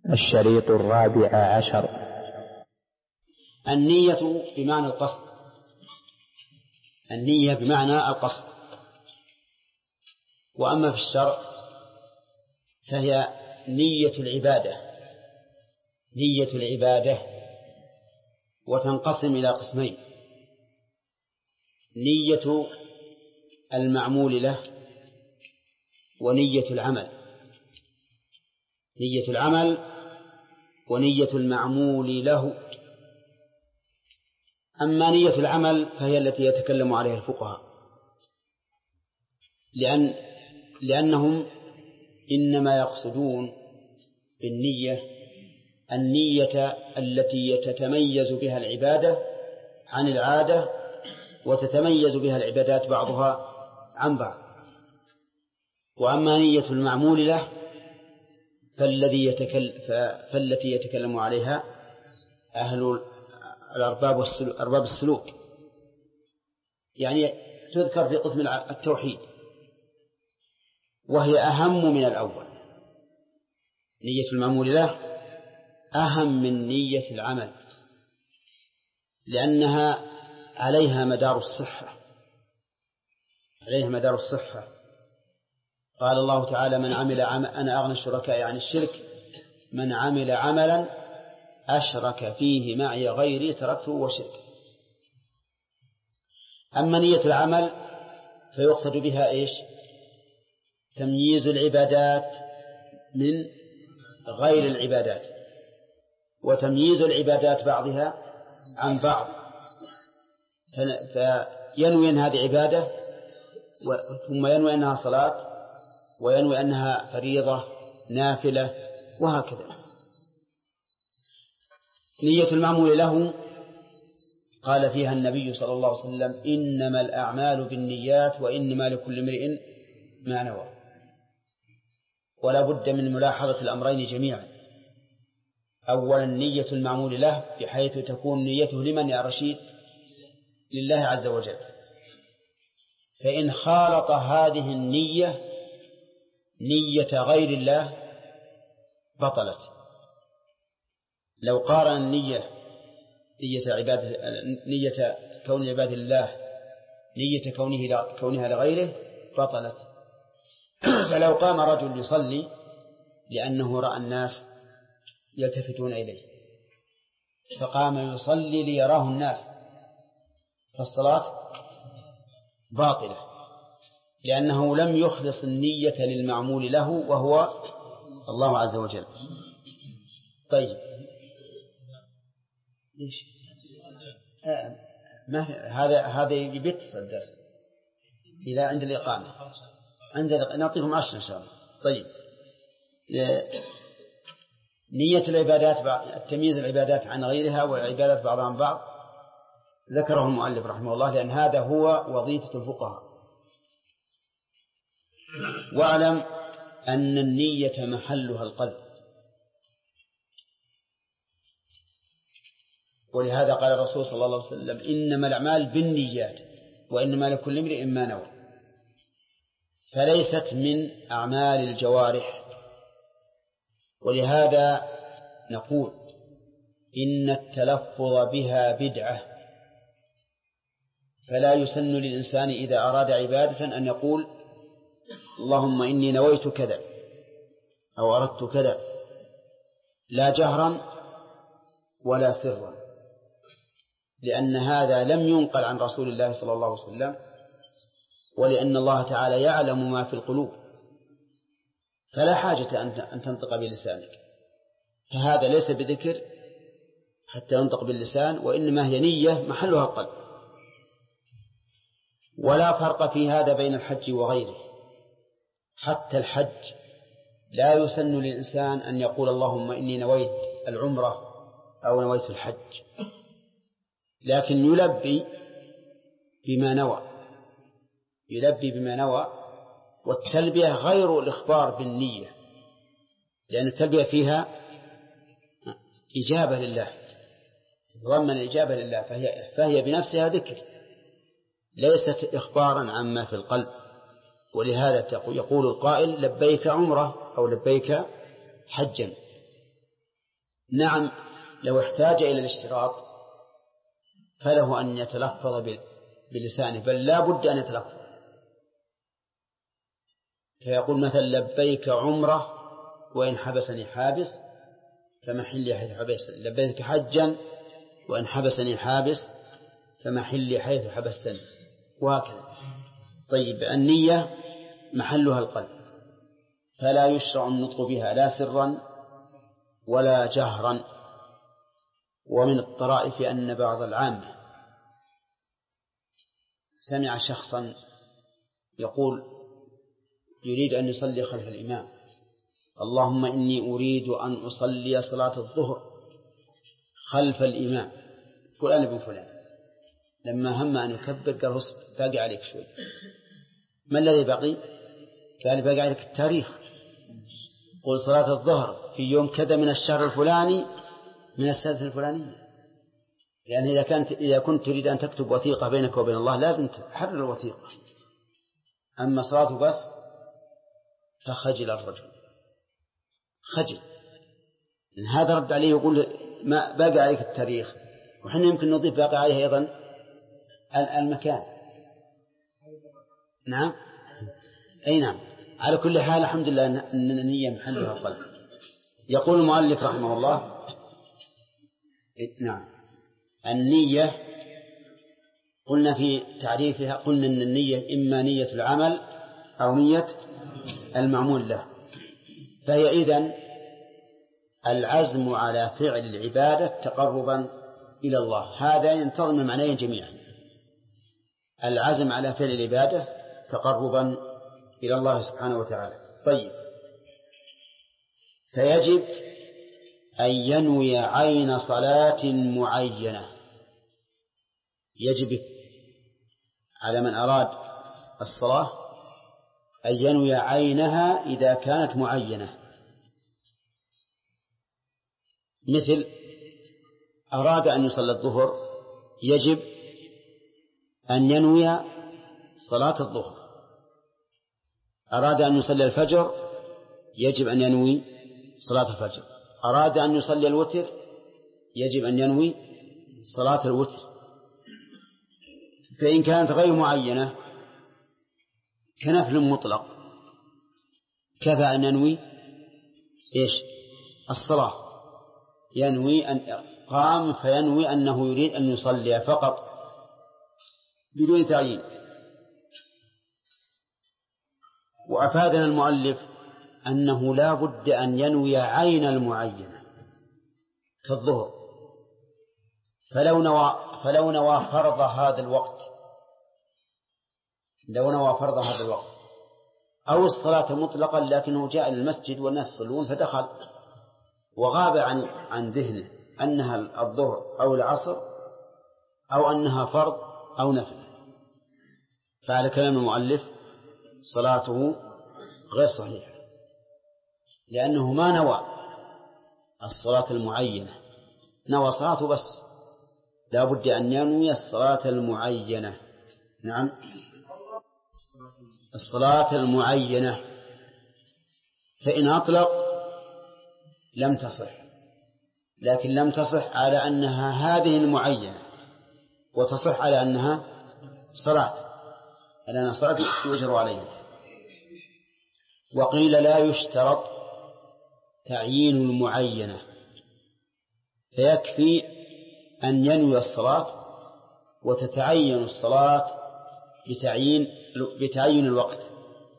الشريط 14. النية بمعنى القصد. النية بمعنى القصد. وأما في الشرع فهي نية العبادة. نية العبادة وتنقسم إلى قسمين: نية المعمول له ونية العمل. نية العمل ونية المعمول له. أما نية العمل فهي التي يتكلم عليها الفقهاء، لأنهم إنما يقصدون بالنية النية التي تتميز بها العبادة عن العادة، وتتميز بها العبادات بعضها عن بعض. وأما نية المعمول له فالتي يتكلم عليها أهل أرباب السلوك، يعني تذكر في قسم التوحيد، وهي أهم من الأول. نية المعمول له أهم من نية العمل، لأنها عليها مدار الصحة. عليها مدار الصحة. قال الله تعالى: من عمل أنا أغنى الشركاء عن الشرك من عمل عملا أشرك فيه معي غيري تركته وشركه. أما نية العمل فيقصد بها إيش؟ تمييز العبادات من غير العبادات، وتمييز العبادات بعضها عن بعض، فينوي أن هذه عبادة، ثم ينوي أنها صلاة، وينوي أنها فريضة نافلة، وهكذا. نية المعمول له قال فيها النبي صلى الله عليه وسلم: إنما الأعمال بالنيات وإنما لكل امرئ ما نوى. ولا بد من ملاحظة الأمرين جميعا. أولا نية المعمول له بحيث تكون نيته لمن يا رشيد؟ لله عز وجل. فإن خالط هذه النية نية غير الله بطلت. لو قارن النية نية كون عباد الله نية كونها لغيره بطلت. فلو قام رجل يصلي لأنه رأى الناس يلتفتون إليه، فقام يصلي ليراه الناس، فالصلاة باطلة، لأنه لم يخلص النية للمعمول له وهو الله عز وجل. طيب، ليش؟ هذا يبتصل الدرس إلى عند الإقامة. نعطيكم 10 إن شاء الله. طيب، نية العبادات، التمييز العبادات عن غيرها والعبادات بعضها عن بعض، ذكره المؤلف رحمه الله، لأن هذا هو وظيفة الفقهاء. واعلم أن النية محلها القلب، ولهذا قال الرسول صلى الله عليه وسلم: إنما الأعمال بالنيات وإنما لكل امرئ ما نوى. فليست من أعمال الجوارح. ولهذا نقول إن التلفظ بها بدعة، فلا يسن للإنسان إذا أراد عبادة أن يقول: اللهم إني نويت كذا أو أردت كذا، لا جهرا ولا سرا، لأن هذا لم ينقل عن رسول الله صلى الله عليه وسلم، ولأن الله تعالى يعلم ما في القلوب، فلا حاجة أن تنطق بلسانك. فهذا ليس بذكر حتى ينطق باللسان، وإنما هي نية محلها القلب. ولا فرق في هذا بين الحج وغيره. حتى الحج لا يسن للإنسان أن يقول: اللهم إني نويت العمرة أو نويت الحج، لكن يلبي بما نوى. يلبي بما نوى. والتلبية غير الإخبار بالنية، لأن التلبية فيها إجابة لله، تتضمن الإجابة لله، فهي بنفسها ذكر، ليست إخبارا عما في القلب. ولهذا يقول القائل: لبيك عمرة أو لبيك حجا. نعم، لو احتاج إلى الاشتراط فله أن يتلفظ بلسانه، بل لا بد أن يتلفظ، فيقول مثلا لبيك عمرة وإن حبسني حابس فمحلي حيث حبستني، لبيك حجا وإن حبسني حابس فمحلي حيث حبستني، وهكذا. طيب، النية محلها القلب، فلا يشرع النطق بها لا سرا ولا جهرا. ومن الطرائف أن بعض العامة سمع شخصا يقول يريد أن يصلي خلف الإمام: اللهم إني أريد أن أصلي صلاة الظهر خلف الإمام. قل أنا ابن فلان، لما هم أن يكبر قال باقي عليك شوي. ما الذي بقي؟ قال باقي عليك التاريخ. قل صلاة الظهر في يوم كذا من الشهر الفلاني من السنة الفلانية، يعني إذا كنت تريد أن تكتب وثيقة بينك وبين الله لازم تحرر الوثيقة. أما صلاة بس فخجل الرجل، خجل. إن هذا رد عليه يقول ما باقي عليك التاريخ، وحنا يمكن نضيف باقي عليه أيضا المكان. نعم، أي نعم. على كل حال الحمد لله أن النية محلها القلب. يقول المؤلف رحمه الله: نعم، النية قلنا في تعريفها، قلنا أن النية إما نية العمل أو نية المعمول له، فهي إذن العزم على فعل العبادة تقربا إلى الله. هذا ينتظم معناه جميعا: العزم على فعل العبادة تقربا إلى الله سبحانه وتعالى. طيب، فيجب أن ينوي عين صلاة معينة. يجب على من أراد الصلاة أن ينوي عينها إذا كانت معينة، مثل أراد أن يصلي الظهر يجب أن ينوي صلاة الظهر، أراد أن يصلي الفجر يجب أن ينوي صلاة الفجر، أراد أن يصلي الوتر يجب أن ينوي صلاة الوتر. فإن كانت غير معينة كنفل مطلق كفى أن ينوي الصلاة، ينوي أن قام فينوي أنه يريد أن يصلي فقط بدون تعيين. وأفادنا المؤلف أنه لا بد أن ينوي عين المعينة كالظهر، فلو نوى فرض هذا الوقت، لو نوى فرض هذا الوقت أو الصلاة مطلقا لكنه جاء إلى المسجد والناس يصلون فدخل وغاب عن ذهنه أنها الظهر أو العصر أو أنها فرض أو نفل، فعلى كلام المؤلف صلاته غير صحيحة، لأنه ما نوى الصلاة المعينة، نوى صلاته بس، لا بد أن ينوي الصلاة المعينة. نعم، الصلاة المعينة، فإن أطلق لم تصح، لكن لم تصح على أنها هذه المعينة، وتصح على أنها صلاة، على أنها صلاة يؤجر عليها. وقيل لا يشترط تعيين المعينة، فيكفي أن ينوي الصلاة وتتعين الصلاة بتعيين الوقت.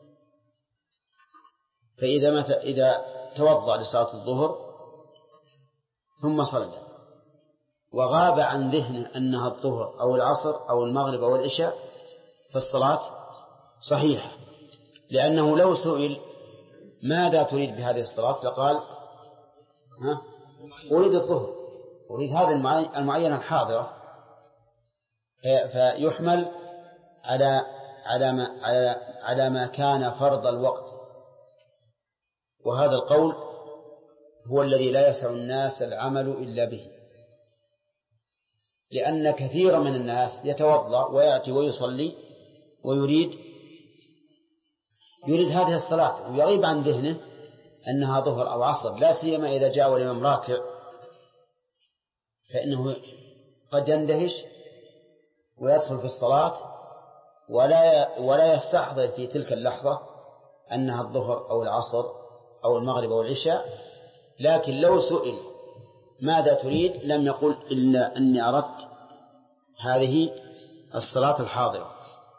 إذا توضأ لصلاة الظهر ثم صلى وغاب عن ذهنه أنها الظهر أو العصر أو المغرب أو العشاء فالصلاة صحيحة، لأنه لو سئل ماذا تريد بهذه الصلاة لقال أريد الظهر، أريد هذه المعينة الحاضرة، فيحمل على ما كان فرض الوقت. وهذا القول هو الذي لا يسع الناس العمل إلا به، لأن كثيرا من الناس يتوضأ ويأتي ويصلي ويريد هذه الصلاة ويغيب عن ذهنه أنها ظهر أو عصر، لا سيما إذا جاء والإمام راكع فإنه قد يندهش ويدخل في الصلاة ولا يستحضر في تلك اللحظة أنها الظهر أو العصر أو المغرب أو العشاء، لكن لو سئل ماذا تريد لم يقل إلا أني أردت هذه الصلاة الحاضرة.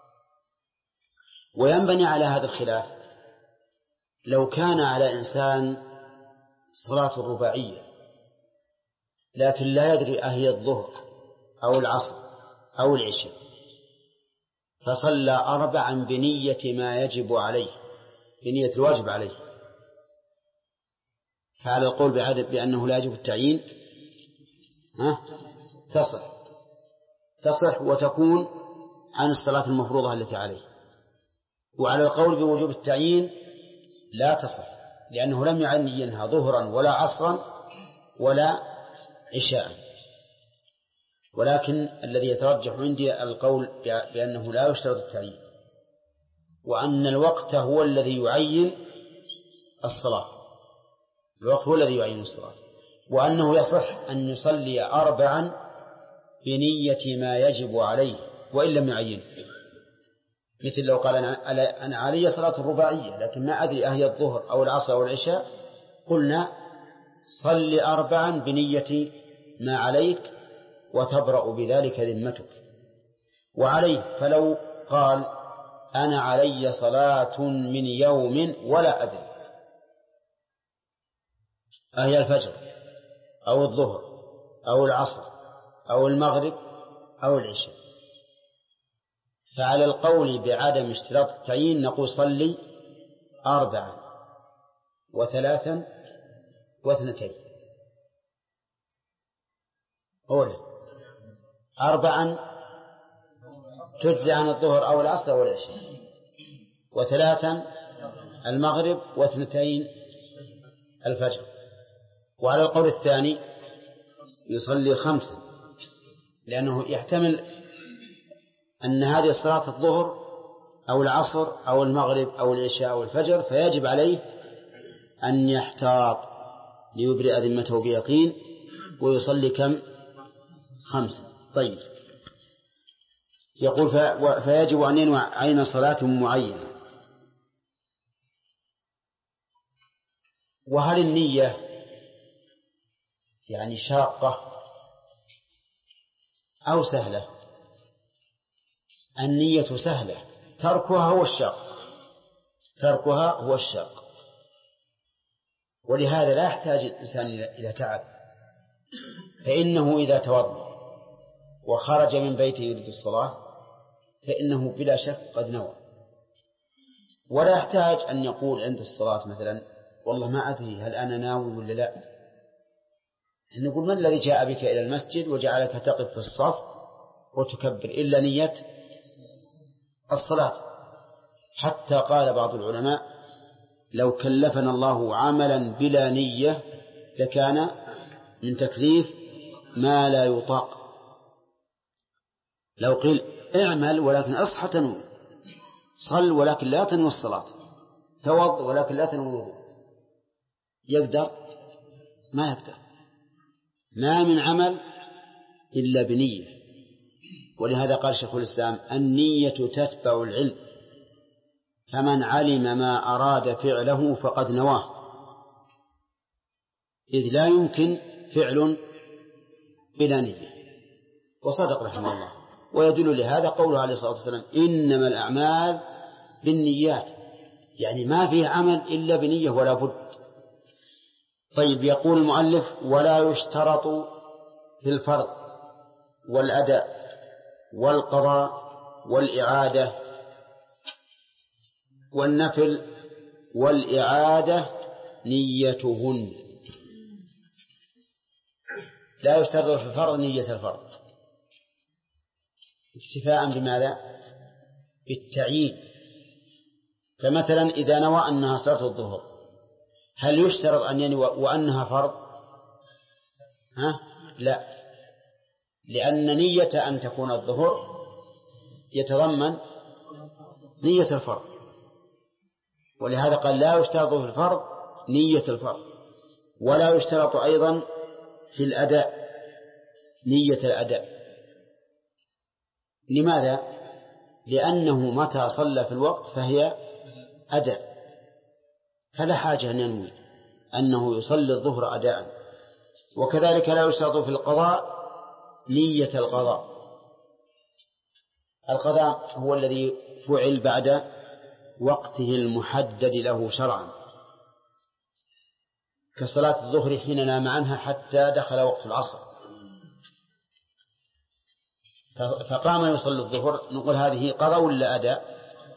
وينبني على هذا الخلاف لو كان على إنسان صلاة رباعية لكن لا يدري أهي الظهر أو العصر أو العشاء، فصلى 4 بنية ما يجب عليه، بنية الواجب عليه، فعلى القول بأنه لا يجب التعيين تصح وتكون عن الصلاة المفروضة التي عليه. وعلى القول بوجوب التعيين لا تصح، لأنه لم يعينها ظهرا ولا عصرا ولا عشاء. ولكن الذي يترجح عندي القول بأنه لا يشترط التعيين، وأن الوقت هو الذي يعين الصلاة، الوقت هو الذي يعين الصلاة، وأنه يصح أن يصلي 4 بنية ما يجب عليه وإن لم يعين. مثل لو قال أنا علي صلاة الرباعية لكن ما أدري أهي الظهر أو العصر أو العشاء، قلنا صل 4 بنية ما عليك وتبرأ بذلك ذمتك. وعليه فلو قال أنا علي صلاة من يوم ولا أدري أهي الفجر أو الظهر أو العصر أو المغرب أو العشاء، فعلى القول بعدم اشتراط التعيين نقول صلي 4 و3 و2. أولا 4 تجزي عن الظهر أو العصر أو العشاء، و3 المغرب، و2 الفجر. وعلى القول الثاني يصلي 5، لأنه يحتمل أن هذه الصلاة الظهر أو العصر أو المغرب أو العشاء أو الفجر، فيجب عليه أن يحتاط ليبرئ ذمته بيقين ويصلي كم؟ 5. طيب، يقول فيجب أن ينوي عين صلاة معينة. وهل النية يعني شاقة أو سهلة؟ النية سهلة، تركها هو الشاق، ولهذا لا يحتاج الإنسان إلى تعب، فإنه إذا توضأ وخرج من بيته يريد الصلاة فإنه بلا شك قد نوى، ولا يحتاج أن يقول عند الصلاة مثلا والله ما أدري هل أنا ناوي ولا لا. نقول من الذي جاء بك إلى المسجد وجعلك تقف في الصف وتكبر إلا نية الصلاة؟ حتى قال بعض العلماء لو كلفنا الله عملا بلا نية لكان من تكليف ما لا يطاق. لو قيل اعمل ولكن أصحى تنوي، صل ولكن لا تنوي الصلاة، توض ولكن لا تنوي الوضوء، يقدر؟ ما يقدر. ما من عمل إلا بنية. ولهذا قال شيخ الإسلام النية تتبع العلم، فمن علم ما أراد فعله فقد نواه، إذ لا يمكن فعل بلا نية. وصدق رحمه الله. ويدل لهذا قوله عليه الصلاة والسلام إنما الأعمال بالنيات، يعني ما فيه عمل إلا بنية ولا بد. طيب، يقول المؤلف ولا يشترط في الفرض والأداء والقضاء والإعادة والنفل والإعادة نيتهن. لا يشترط في الفرض نية الفرض، اكتفاء بماذا؟ بالتعيين. فمثلا إذا نوى أنها صلاة الظهر هل يشترط أن ينوي وأنها فرض؟ لا، لأن نية أن تكون الظهر يتضمن نية الفرض، ولهذا قال لا يشترط في الفرض نية الفرض، ولا يشترط أيضا في الأداء نية الأداء. لماذا؟ لأنه متى صلى في الوقت فهي أداء، فلا حاجة أن ينوي أنه يصلي الظهر أداء. وكذلك لا يشترط في القضاء نية القضاء. القضاء هو الذي فعل بعد وقته المحدد له شرعا، كصلاة الظهر حين نام عنها حتى دخل وقت العصر فقام يصلي الظهر، نقول هذه قضاء ولا أداء؟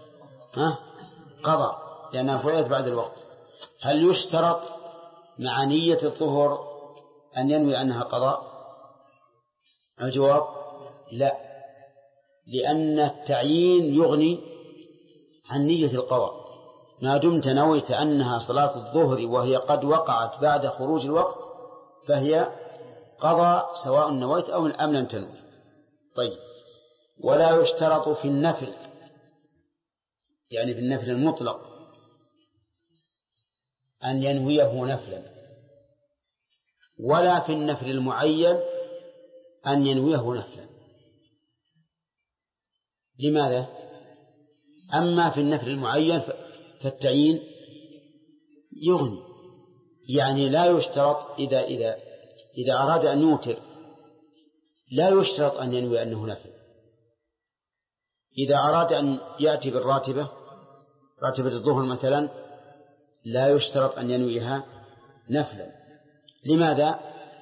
قضاء، لأنها فعلت بعد الوقت. هل يشترط مع نية الظهر أن ينوي أنها قضاء؟ الجواب لا، لأن التعيين يغني عن نية القضاء. ما دمت نويت أنها صلاة الظهر وهي قد وقعت بعد خروج الوقت فهي قضاء سواء نويت أو أم لم تنوي. طيب، ولا يشترط في النفل، يعني في النفل المطلق، أن ينويه نفلا، ولا في النفل المعين أن ينويه نفلا. لماذا؟ أما في النفل المعين فالتعيين يغني، يعني لا يشترط إذا أراد أن يوتر لا يشترط أن ينوي أنه نفل. إذا أراد أن يأتي بالراتبة، راتبة الظهر مثلا، لا يشترط أن ينويها نفلا. لماذا؟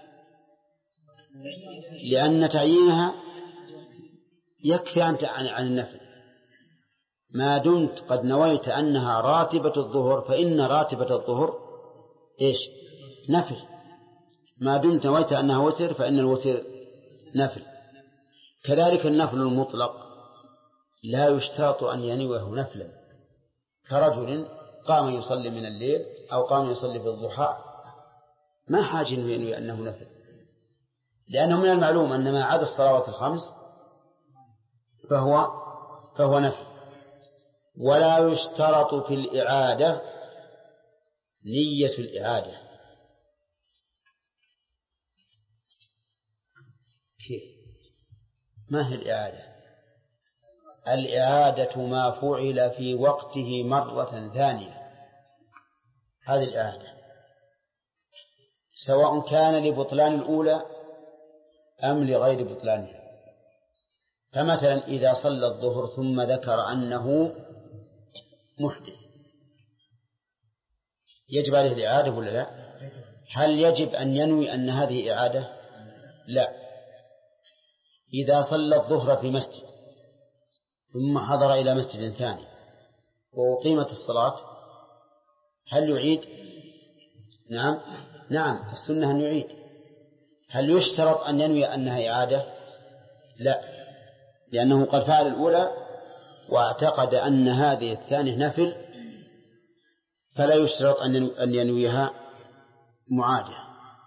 لأن تعيينها يكفي عن النفل. ما دمت قد نويت أنها راتبة الظهر فإن راتبة الظهر إيش؟ نفل. ما دمت نويت أنها وتر فإن الوتر نفل. كذلك النفل المطلق لا يشترط أن ينويه نفلا، كرجل قام يصلي من الليل أو قام يصلي في الضحى، ما حاجة ينوي أنه نفل، لأنه من المعلوم أن ما عدا الصلوات الخمس فهو نفل. ولا يشترط في الإعادة نية الإعادة. كيف؟ ما هي الإعادة؟ الإعادة ما فعل في وقته مرة ثانية، هذه الإعادة، سواء كان لبطلان الأولى أم لغير بطلانها. فمثلا إذا صلى الظهر ثم ذكر أنه محدث، يجب عليه الإعادة ولا لا؟ هل يجب أن ينوي أن هذه إعادة؟ لا. إذا صلى الظهر في مسجد ثم حضر إلى مسجد ثاني وأقيمت الصلاة، هل يعيد؟ نعم، السنة أن يعيد. هل يشترط أن ينوي أنها إعادة؟ لا، لأنه قد فعل الأولى واعتقد أن هذه الثانية نفل، فلا يشترط أن ينويها معادة.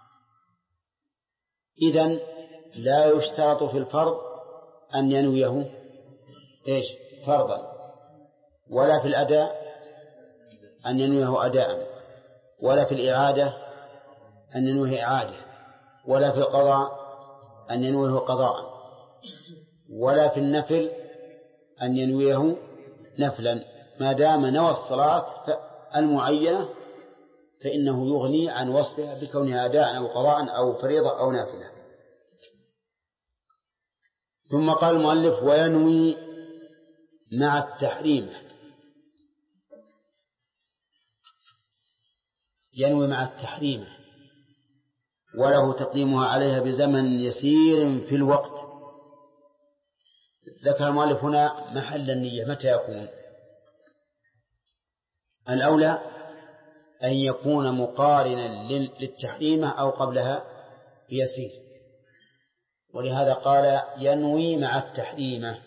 إذن لا يشترط في الفرض أن ينويه إيش؟ فرضا، ولا في الأداء أن ينويه أداء، ولا في الإعادة أن ينويه إعادة، ولا في القضاء أن ينويه قضاء، ولا في النفل أن ينويه نفلا. ما دام نوى الصلاة المعينة فإنه يغني عن وصفها بكونها أداء أو قضاء أو فريضة أو نافلة. ثم قال المؤلف: وينوي مع التحريم. ينوي مع التحريم وله تقديمها عليها بزمن يسير في الوقت. ذكر المؤلف هنا محل النية متى يكون؟ الأولى أن يكون مقارنا للتحريمة أو قبلها بيسير، ولهذا قال ينوي مع التحريمة.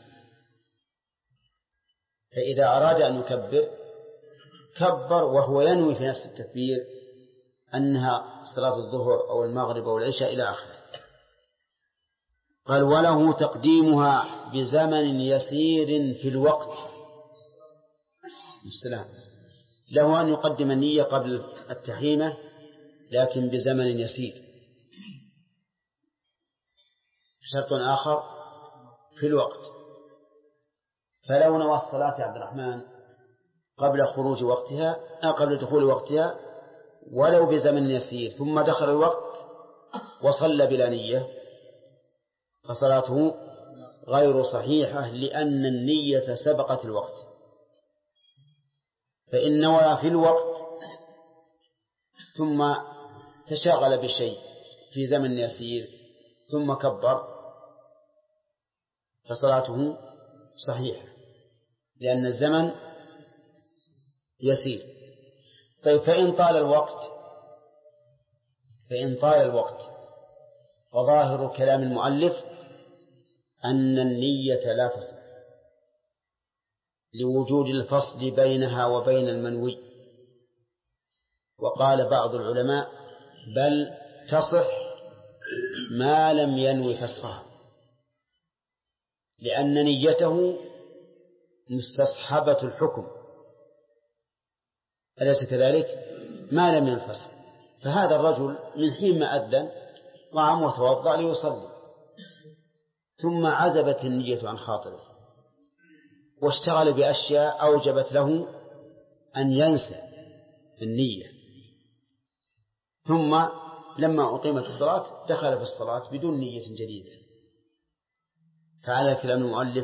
فإذا أراد أن يكبر كبر وهو ينوي في نفس التكبير أنها صلاة الظهر أو المغرب أو العشاء إلى آخره. قال وله تقديمها بزمن يسير في الوقت. السلام، له أن يقدم النية قبل التحريمة لكن بزمن يسير. شرط آخر في الوقت. فلو نوى الصلاة يا عبد الرحمن قبل خروج وقتها قبل دخول وقتها ولو بزمن يسير ثم دخل الوقت وصلى بلا نية فصلاته غير صحيحة، لأن النية سبقت الوقت. فإن نوى في الوقت ثم تشاغل بشيء في زمن يسير ثم كبر فصلاته صحيحة، لأن الزمن يسير. طيب فإن طال الوقت وظاهر كلام المؤلف أن النية لا تصح لوجود الفصل بينها وبين المنوي. وقال بعض العلماء بل تصح ما لم ينوي فسخها، لأن نيته مستصحبة الحكم، أليس كذلك؟ ما لم ينفصل. فهذا الرجل من حين ما أذن قام وتوضأ ليصلي، ثم عزبت النية عن خاطره واشتغل بأشياء أوجبت له أن ينسى النية، ثم لما أقيمت الصلاة دخل في الصلاة بدون نية جديدة. فعلى كلام المؤلف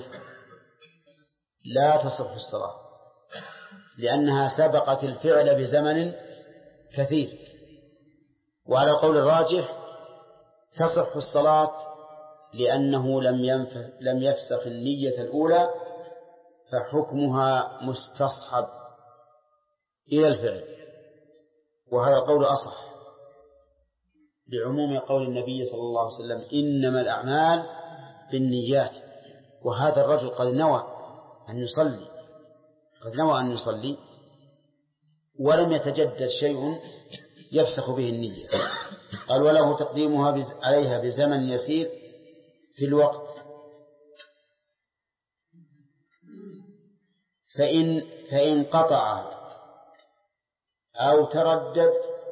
لا تصح الصلاة، لأنها سبقت الفعل بزمن كثير. وعلى القول الراجح تصح الصلاة لأنه لم يفسخ النية الأولى، فحكمها مستصحب إلى الفعل، وهذا القول أصح لعموم قول النبي صلى الله عليه وسلم إنما الأعمال بالنيات. وهذا الرجل قد نوى أن يصلي ولم يتجدد شيء يفسخ به النية. قال وله تقديمها عليها بزمن يسير في الوقت، فإن قطع أو تردد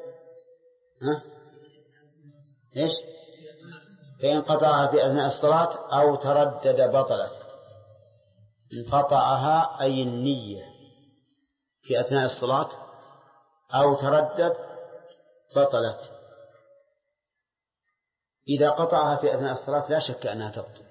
فإن قطعها في أثناء الصلاة أو تردد بطلت. انقطعها أي النية في أثناء الصلاة أو تردد بطلت. إذا قطعها في أثناء الصلاة لا شك أنها تبطل،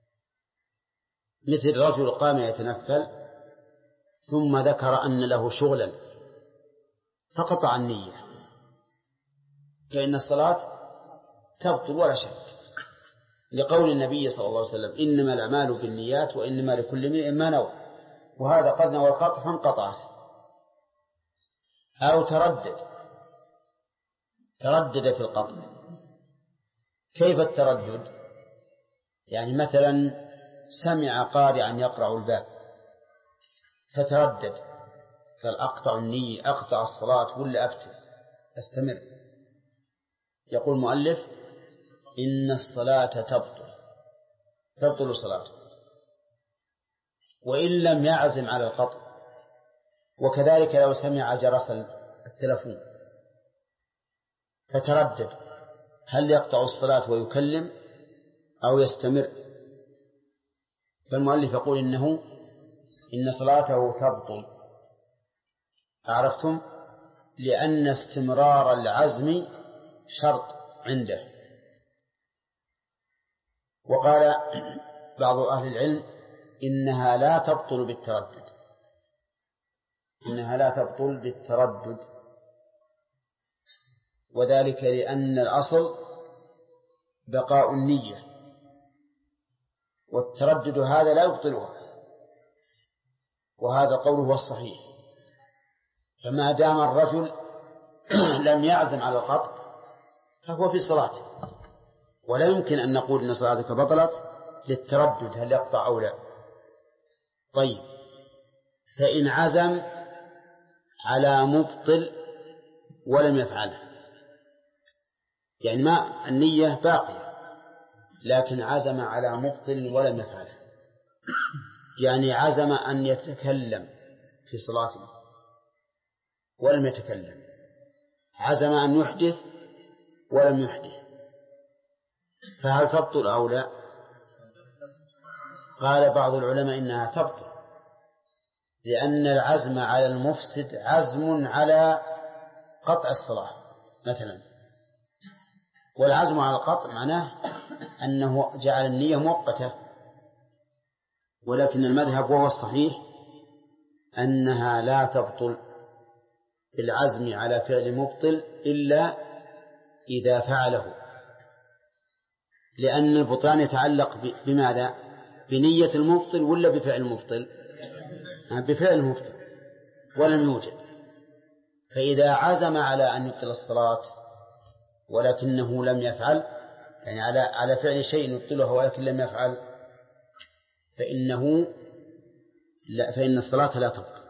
مثل رجل قام يتنفل ثم ذكر أن له شغلا فقطع النية، فإن الصلاة تبطل ولا شك، لقول النبي صلى الله عليه وسلم إنما الأعمال بالنيات وإنما لكل امرئ ما نوى، وهذا قد نوى القطع فانقطعت. أو تردد في القطع. كيف التردد؟ يعني مثلا سمع قارئا يقرع الباب فتردد، قال أقطع النية، أقطع الصلاة ولا أستمر؟ يقول المؤلف إن الصلاة تبطل صلاته وإن لم يعزم على القطع. وكذلك لو سمع جرس التلفون فتردد هل يقطع الصلاة ويكلم أو يستمر؟ فالمؤلف يقول إن صلاته تبطل. عرفتم؟ لأن استمرار العزم شرط عنده. وقال بعض أهل العلم إنها لا تبطل بالتردد، وذلك لأن الأصل بقاء النية، والتردد هذا لا يبطلها، وهذا قوله الصحيح. فما دام الرجل لم يعزم على القطع فهو في صلاته، ولا يمكن أن نقول إن صلاتك بطلت للتردد هل يقطع أو لا. طيب فإن عزم على مبطل ولم يفعله، يعني ما النية باقية لكن عزم على مبطل ولم يفعله، يعني عزم أن يتكلم في صلاته ولم يتكلم، عزم أن يحدث ولم يحدث، فهل تبطل أو لا؟ قال بعض العلماء إنها تبطل، لأن العزم على المفسد عزم على قطع الصلاة مثلا، والعزم على القطع معناه أنه جعل النية مؤقتة، ولكن المذهب وهو الصحيح أنها لا تبطل بالعزم على فعل مبطل إلا إذا فعله، لأن البطلان يتعلق بماذا؟ بنية المبطل ولا بفعل المبطل؟ بفعل المبطل ولم يوجد. فإذا عزم على أن يبطل الصلاة ولكنه لم يفعل، يعني على فعل شيء يبطله ولكن لم يفعل، فإن الصلاة لا تبطل.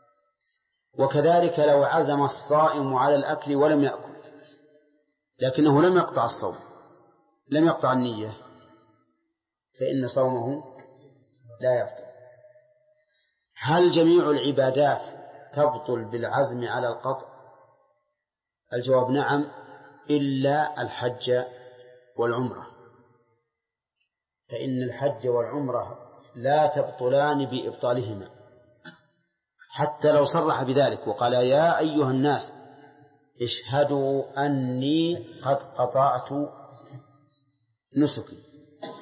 وكذلك لو عزم الصائم على الأكل ولم يأكل لكنه لم يقطع الصوم، لم يقطع النية، فإن صومه لا يبطل. هل جميع العبادات تبطل بالعزم على القطع؟ الجواب نعم، إلا الحج والعمرة، فإن الحج والعمرة لا تبطلان بإبطالهما، حتى لو صرح بذلك وقال يا أيها الناس اشهدوا أني قد قطعت نسكي،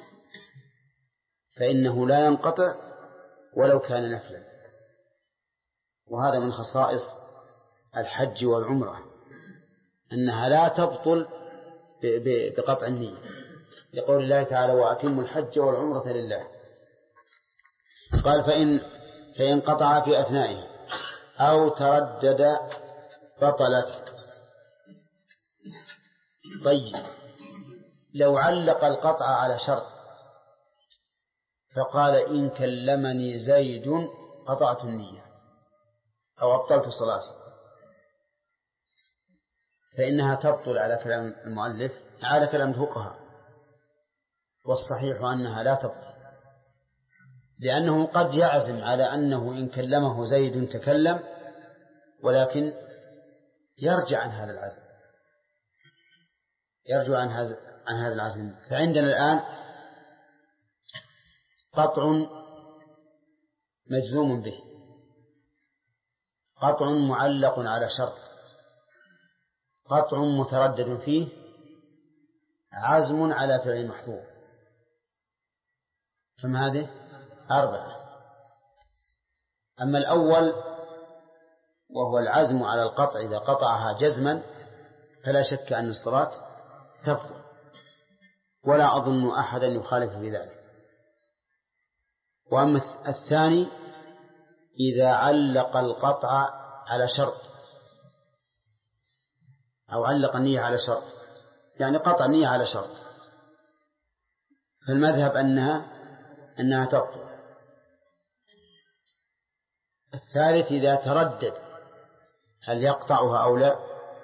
فإنه لا ينقطع ولو كان نفلا. وهذا من خصائص الحج والعمرة أنها لا تبطل بقطع النية، لقول الله تعالى وأتموا الحج والعمرة لله. قال فإن قطع في أثنائه أو تردد بطلت. طيب، لو علق القطع على شرط فقال إن كلمني زيد قطعت النية أو أبطلت صلاتي، فإنها تبطل على كلام المؤلف، على كلام الفقهاء، والصحيح أنها لا تبطل، لأنه قد يعزم على أنه إن كلمه زيد تكلم، ولكن يرجع عن هذا العزم، يرجع عن هذا العزم. فعندنا الآن قطع مجزوم به، قطع معلق على شرط، قطع متردد فيه، عزم على فعل محظور. فما هذه 4. أما الأول وهو العزم على القطع إذا قطعها جزما فلا شك أن الصلاة تبطل، ولا أظن أحدا يخالف في ذلك. وأما الثاني إذا علق القطع على شرط أو علق النية على شرط، يعني قطع النية على شرط، فالمذهب أنها تبطل. الثالث إذا تردد هل يقطعها أو لا،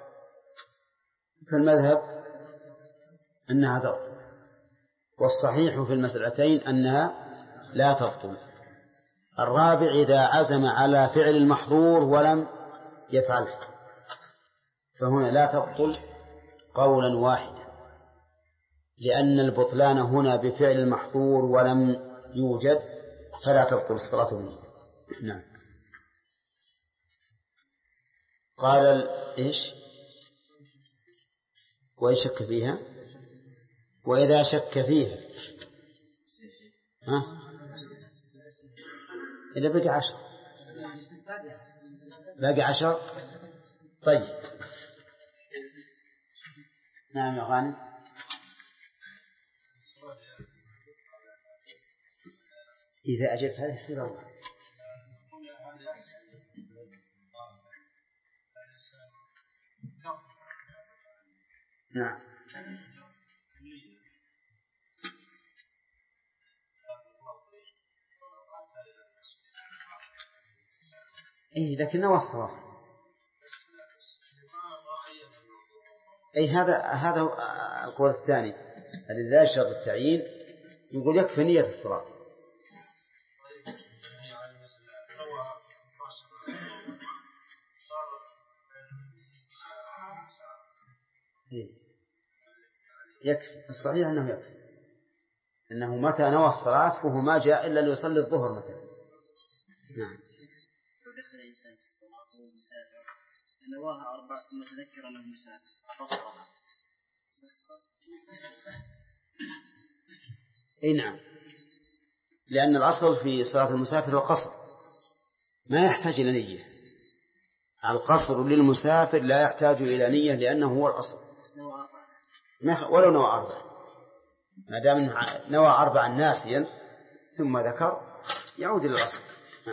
فالمذهب أنها تبطل، والصحيح في المسألتين أنها لا تبطل. الرابع إذا عزم على فعل المحظور ولم يفعله، فهنا لا تبطل قولا واحدا، لأن البطلان هنا بفعل المحظور ولم يوجد، فلا تبطل الصلاة به. نعم. قال إيش؟ وإن شك فيها، وإذا شك فيها إذا بقي 10 باقي 10. طيب، نعم يا غانم. إذا أجبت هذه احترام. نعم. إيه لكنه وصفه. أي هذا القول الثاني الذي لا يشترط التعيين، يقول يكفي نية الصلاة. إيه؟ يكفي، الصحيح أنه يكفي. إنه متى نوى الصلاة فهو ما جاء إلا ليصلي الظهر مثلا. نعم. لو دخل الإنسان في الصلاة وهو مسافر نواها أربع ثم تذكر أنه مسافر قصرها. أي نعم، لأن الأصل في صلاة المسافر القصر ما يحتاج إلى نية. القصر للمسافر لا يحتاج إلى نية لأنه هو الأصل، ولو نوى 4 ما دام نوى 4 ناسيا ثم ذكر يعود إلى الأصل.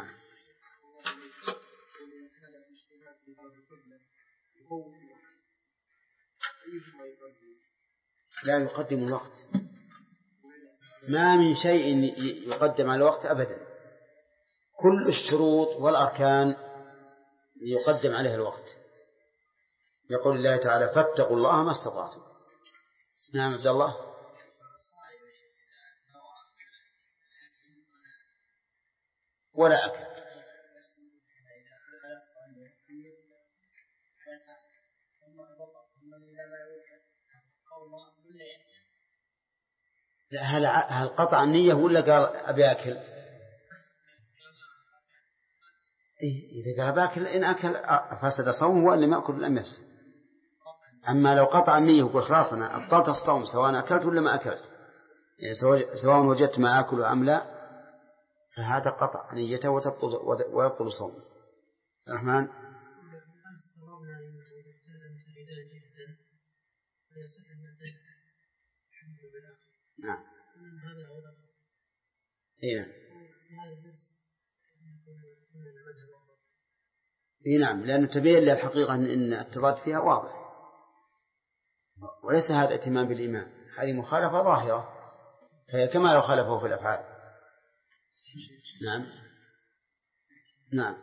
لا يقدم الوقت، ما من شيء يقدم على الوقت أبدا، كل الشروط والأركان يقدم عليه الوقت. يقول الله تعالى فاتقوا الله ما استطعتم. نعم عبد الله. ولا أكل. هل قطع النية ولا قال أبي أكل؟ إذا قال باكل إن أكل فسد صومه وإن لم يأكل لم يفسد. أما لو قطع النية وقال خلاص أنا أبطلت الصوم سواء أكلت ولا ما أكلت، يعني سواء وجدت ما أكل أم لا، فهذا قطع نيته ويبطل صومه. الرحمن. نعم. نعم، لأنه تبين للحقيقة أن التضاد فيها واضح، وليس هذا اهتمام بالإمام، هذه مخالفة ظاهرة، فهي كما لو خالفه في الأفعال. نعم. نعم.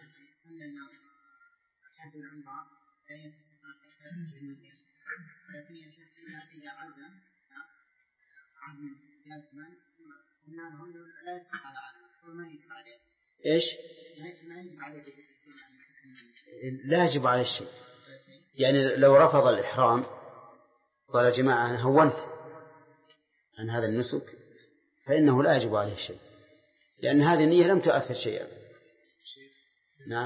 إيش؟ لا يجب عليه الشيء، يعني لو رفض الإحرام قال يا جماعة أنا هونت عن هذا النسك فإنه لا يجب عليه الشيء، لأن هذه النية لم تؤثر شيئا. نعم.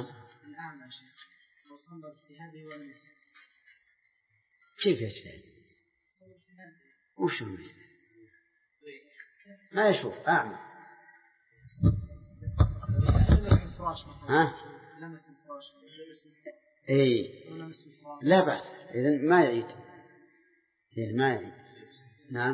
كيف يجتهد؟ وش هو يجتهد؟ ما يشوف أعمى. ها؟ إيه لا بأس، إذن ما يعيد. نعم.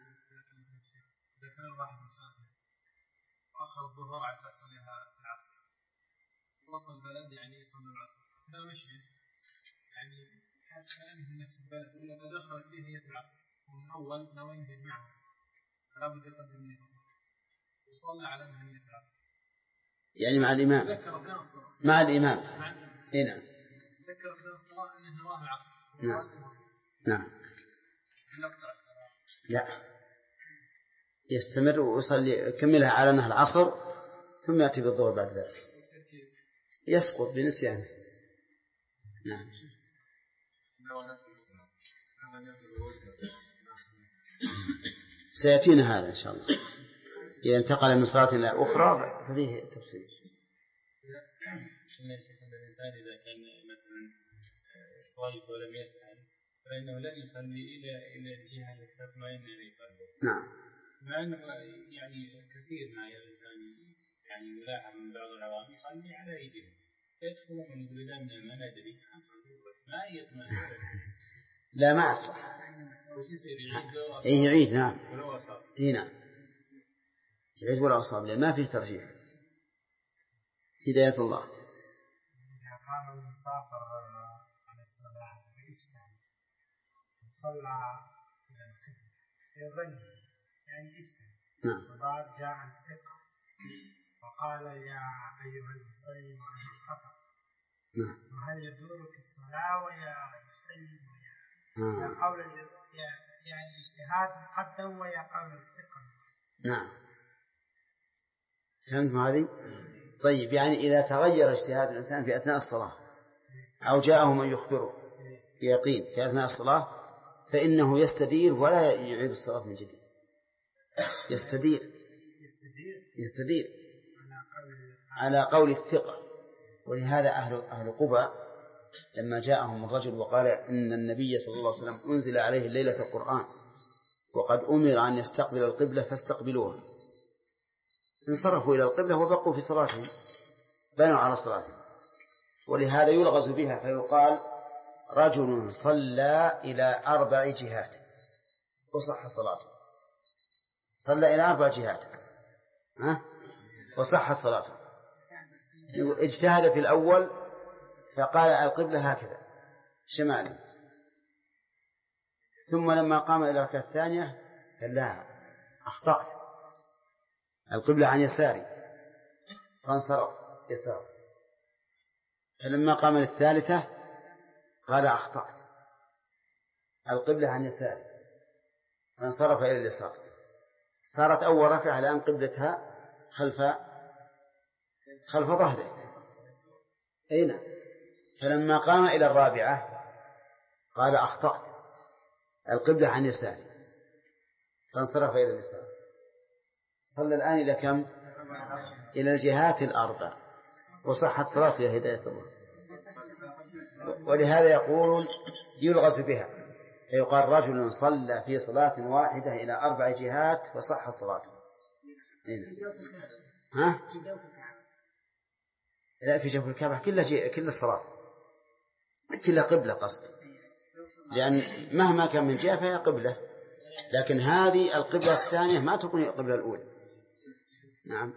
أخذ الظهر على أساس أنها العصر، وصل البلد يعني يصلي العصر، لا مشي يعني حتى أنه نفس البلد ولا دخل فيه نية العصر ومن أول نوى ينهي معه لا بد يقدم نية وصلى على أنها نية العصر، يعني مع الإمام. مع الإمام. هنا ذكر في الصلاة أنه نواه العصر. نعم. لا، يستمر ويصلي كملها على أنها العصر ثم يأتي بالظهر بعد ذلك، يسقط بنسيانه. نعم. سيأتينا هذا إن شاء الله إذا انتقل من صلاة إلى أخرى ففيه تفصيل. الإنسان إذا كان مثلا طالب ولم يسأل فإنه لا يصلي إلى الجهة التي تطمئن إليه قلبه. نعم. مع أنه يعني كثير مع الإنسان يعني يلاحظ من بعض العوام يصلي على أيديه يدخل من يقول لا ما ندري ما يطمئن. لا ما أصلح. يعيد. نعم. نعم يعيد ولا أصاب، لأن ما فيه ترجيح. هداية الله. قام المسافر على الصلاة ويجتهد صلى يظن يعني يجتهد. نعم. وبعد جاء الفقه وقال يا أيها المصلي وأنت خطأ. نعم. وهل يدورك الصلاة ويا يسلم ويا قول يعني اجتهاد مقدم ويا قول الفقه. نعم. فهمت هذه؟ طيب يعني إذا تغير اجتهاد الإنسان في أثناء الصلاة أو جاءه من يخبره بيقين في أثناء الصلاة فإنه يستدير ولا يعيد الصلاة من جديد يستدير على قول الثقة. ولهذا أهل قبى لما جاءهم الرجل وقال إن النبي صلى الله عليه وسلم أنزل عليه الليلة القرآن وقد أمر أن يستقبل القبلة فاستقبلوها، انصرفوا إلى القبلة وبقوا في صلاتهم، بنوا على صلاتهم. ولهذا يلغز بها فيقال رجل صلى إلى 4 جهات وصح صلاته، صلى إلى 4 جهات وصح صلاته. اجتهد في الأول فقال القبلة هكذا شمالي، ثم لما قام إلى الركعة الثانية قال لا أخطأت، القبلة عن يساري، فانصرف يسار. فلما قام للثالثة قال أخطأت، القبلة عن يساري، فانصرف إلى اليسار. صارت أول ركعة الآن قبلتها خلف ظهره. أين؟ فلما قام إلى الرابعة قال أخطأت، القبلة عن يساري، فانصرف إلى اليسار. صلى الآن إلى كم؟ إلى الجهات ال4 وصحت صلاته يا هداية الله. ولهذا يقول يلغز بها، فيقال رجل صلى في صلاة واحدة إلى 4 جهات وصح صلاته. لا، في جوف الكعبة كل الصلاة كل قبلة قصد، لأن مهما كان من جهة فهي قبلة، لكن هذه القبلة الثانية ما تكون القبلة الأولى. نعم.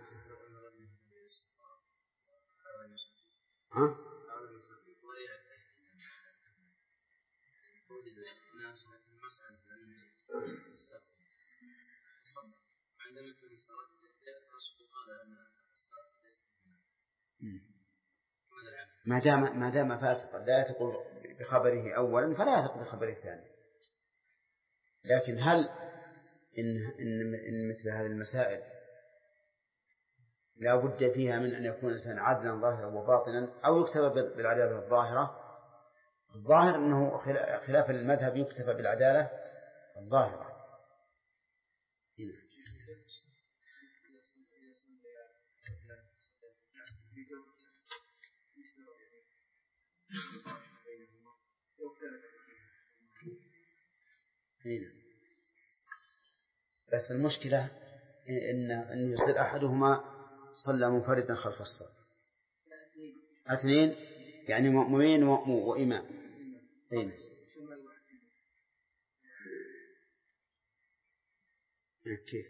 ما دام فاسقا لا يثق بخبره أولا فلا يثق بخبره ثاني. لكن هل إن مثل هذه المسائل لا بد فيها من أن يكون الإنسان عدلا ظاهرا وباطنا، أو يكتفى بالعدالة الظاهرة؟ الظاهر أنه خلاف المذهب يكتفى بالعدالة الظاهرة. بس المشكلة أن يصير أحدهما صلى منفردا خلف الصف، 2 يعني مؤمنين وإمام. كيف؟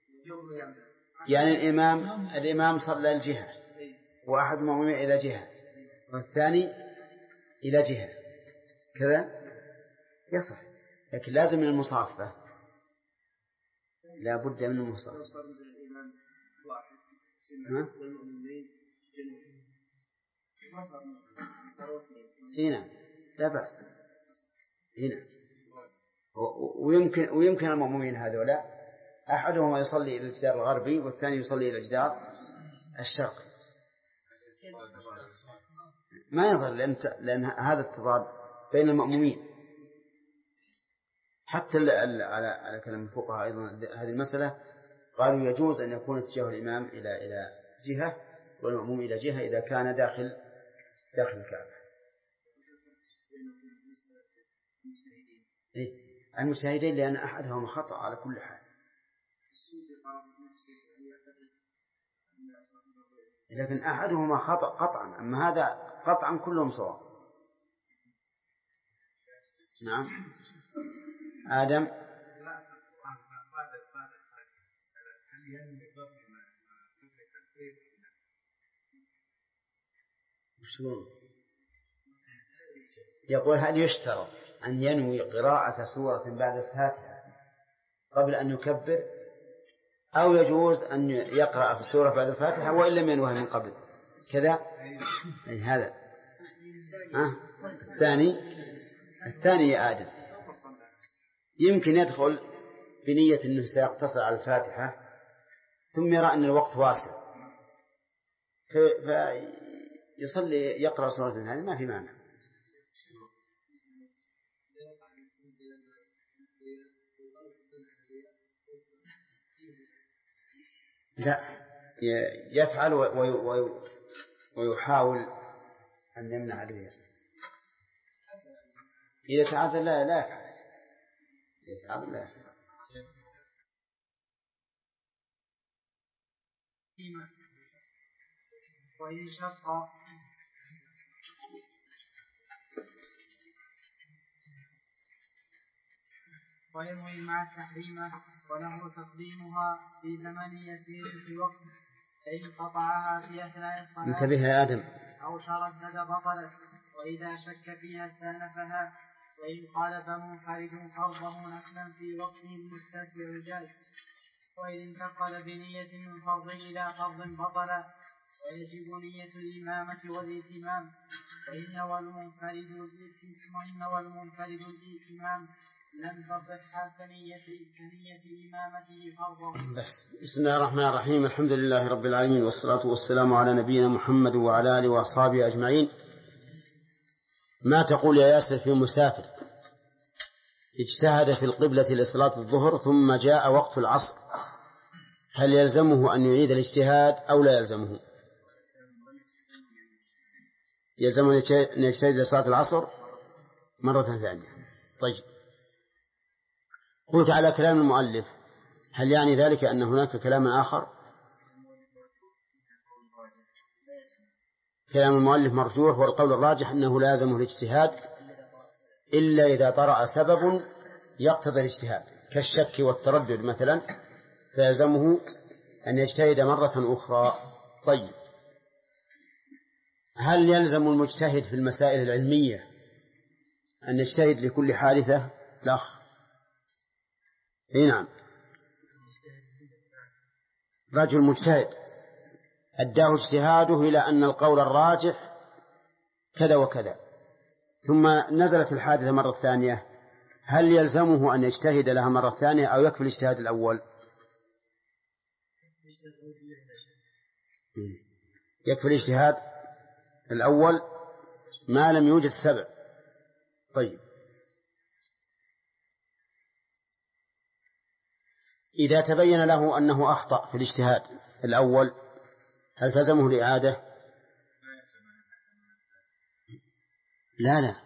يعني الإمام صلى الجهة وأحد المؤمنين إلى جهة والثاني إلى جهة كذا يصح، لكن لازم من المصافة، لا بد من المصافة. هنا لا بأس هنا. ويمكن المؤمنين هذولا أحدهما يصلي إلى الجدار الغربي والثاني يصلي إلى الجدار الشرقي، ما يضر، لأن هذا التضاد بين المأمومين. حتى على كلام الفقهاء أيضا هذه المسألة قالوا يجوز أن يكون اتجاه الإمام إلى جهة والمأموم إلى جهة إذا كان داخل الكعبة. المجتهدين لأن أحدهم خطأ على كل حال، لكن أحدهما خطأ قطعا، أما هذا قطعا كلهم صواب. نعم. آدم يقول هل يشترط أن ينوي قراءة سورة بعد الفاتحة قبل أن يكبر، أو يجوز أن يقرأ في السورة بعد الفاتحة وإن لم ينوها من قبل كذا؟ هذا الثاني يا آدم يمكن يدخل بنية أنه سيقتصر على الفاتحة ثم يرى أن الوقت واسع فيصلي يقرأ سورة هذه ما في معنى. لا، يفعل ويحاول أن يمنع عليه. إذا تعذر لا يفعل. إذا تعذر لا يفعل. وإن شق وينوي مع التحريم وله تقديمها في زمن يسير في وقت، فإن قطعها في أثناء الصلاة انتبه يا آدم أو تردد بطلت، وإذا شك فيها استأنفها، وإن قال فمنفرد فرضه نفلا في وقته المتسع جاز، وإن انتقل بنية من فرض إلى فرض بطل، ويجب نية الإمامة والإتمام، وإن نوى المنفرد الإتمام لم تصح كنية إمامته فرضه. بس. بسم الله الرحمن الرحيم، الحمد لله رب العالمين، والصلاة والسلام على نبينا محمد وعلى آله وأصحابه أجمعين. ما تقول يا ياسر في مسافر اجتهد في القبلة لصلاة الظهر ثم جاء وقت العصر، هل يلزمه أن يعيد الاجتهاد أو لا يلزمه؟ يلزمه أن يجتهد لصلاة العصر مرة ثانية. طيب، قلت على كلام المؤلف، هل يعني ذلك أن هناك كلام آخر؟ كلام المؤلف مرجوح، والقول الراجح أنه لازمه الاجتهاد إلا إذا طرأ سبب يقتضي الاجتهاد كالشك والتردد مثلا، فيلزمه أن يجتهد مرة أخرى. طيب، هل يلزم المجتهد في المسائل العلمية أن يجتهد لكل حادثة؟ لا. نعم، رجل مجتهد أداه اجتهاده إلى أن القول الراجح كذا وكذا، ثم نزلت الحادثة مرة ثانية، هل يلزمه أن يجتهد لها مرة ثانية أو يكفي الاجتهاد الأول؟ يكفي الاجتهاد الأول ما لم يوجد سبب. طيب، إذا تبين له أنه أخطأ في الاجتهاد الأول هل تلزمه الإعادة؟ لا،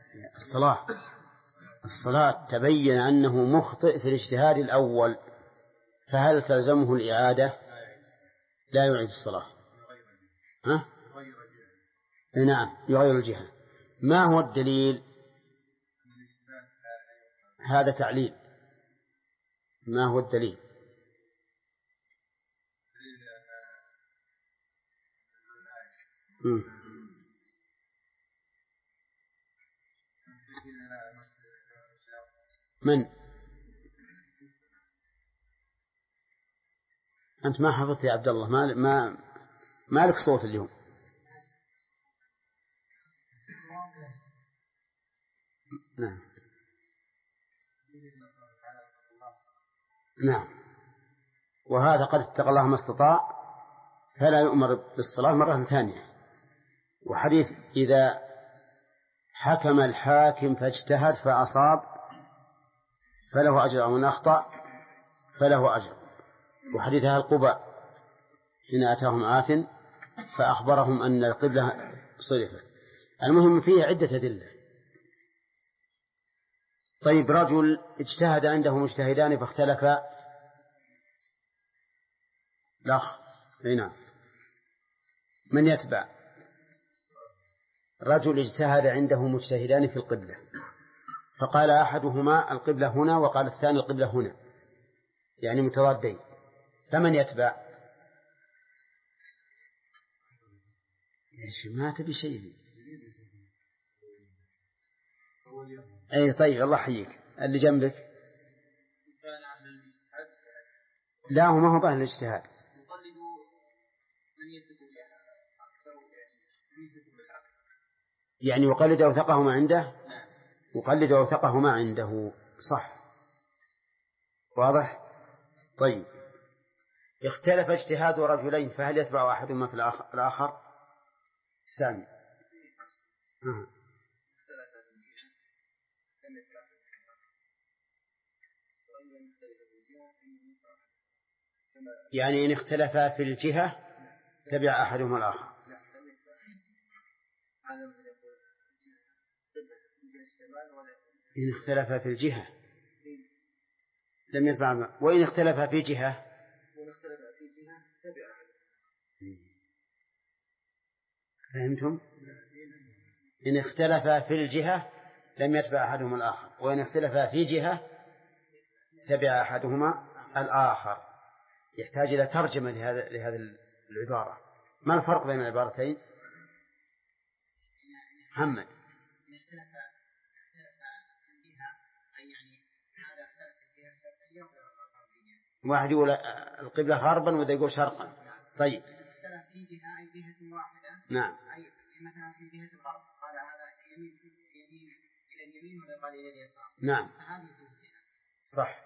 الصلاة تبين أنه مخطئ في الاجتهاد الأول، فهل تلزمه الإعادة؟ لا يعيد الصلاة. نعم، يغير الجهة. ما هو الدليل؟ هذا تعليل. ما هو الدليل؟ من؟ أنت ما حفظت يا عبد الله، ما لك صوت اليوم. نعم، وهذا قد اتقى الله ما استطاع، فلا يؤمر بالصلاة مرة ثانية. وحديث إذا حكم الحاكم فاجتهد فأصاب فله أجر، ومن أخطأ فله أجر. وحديث أهل قباء حين أتاهم آت فأخبرهم أن القبلة صرفت. المهم فيه عدة أدلة. طيب، رجل اجتهد عنده مجتهدان فاختلفا، لا. نعم، من يتبع؟ رجل اجتهد عنده مجتهدان في القبلة، فقال أحدهما القبلة هنا وقال الثاني القبلة هنا، يعني متضادين، فمن يتبع؟ ما تبي شيء. أي طيب، الله حيك. اللي جنبك لا، هو ما هو بأهل الاجتهاد. يعني يقلد أوثقه ما عنده، يقلد أوثقه ما عنده، صح، واضح. طيب، اختلف اجتهاد رجلين، فهل يتبع أحدهما في الآخر؟ سامي. يعني إن اختلفا في الجهة تبع أحدهما الآخر. إن اختلفا في الجهة لم يتبع، وإن اختلفا في جهة فهمتم؟ إن اختلفا في الجهة لم يتبع أحدهما الآخر، وإن اختلفا في جهة تبع أحدهما الآخر. يحتاج إلى ترجمة لهذه العبارة. ما الفرق بين العبارتين؟ محمد. واحد يقول القبلة غربا وذا يقول شرقا. طيب. في جهة أي جهة واحدة. نعم. أي مثلا في جهة الغرب قال هذا يمين إلى اليمين ولا قال إلى اليسار. نعم. هذه الجهة. صح.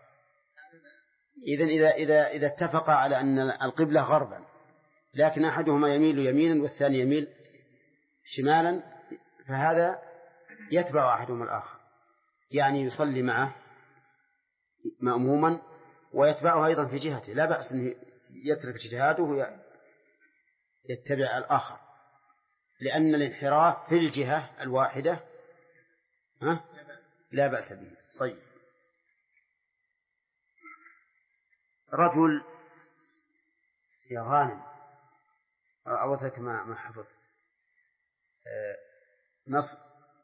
إذا اتفق على أن القبلة غربا لكن أحدهما يميل يمينا والثاني يميل شمالا فهذا يتبع أحدهما الآخر، يعني يصلي معه مأموما ويتبعه أيضا في جهته، لا بأس أن يترك اجتهاده ويتبع الآخر، لأن الانحراف في الجهة الواحدة لا بأس به. طيب. رجل يا غانم أوثك ما حفظت نص،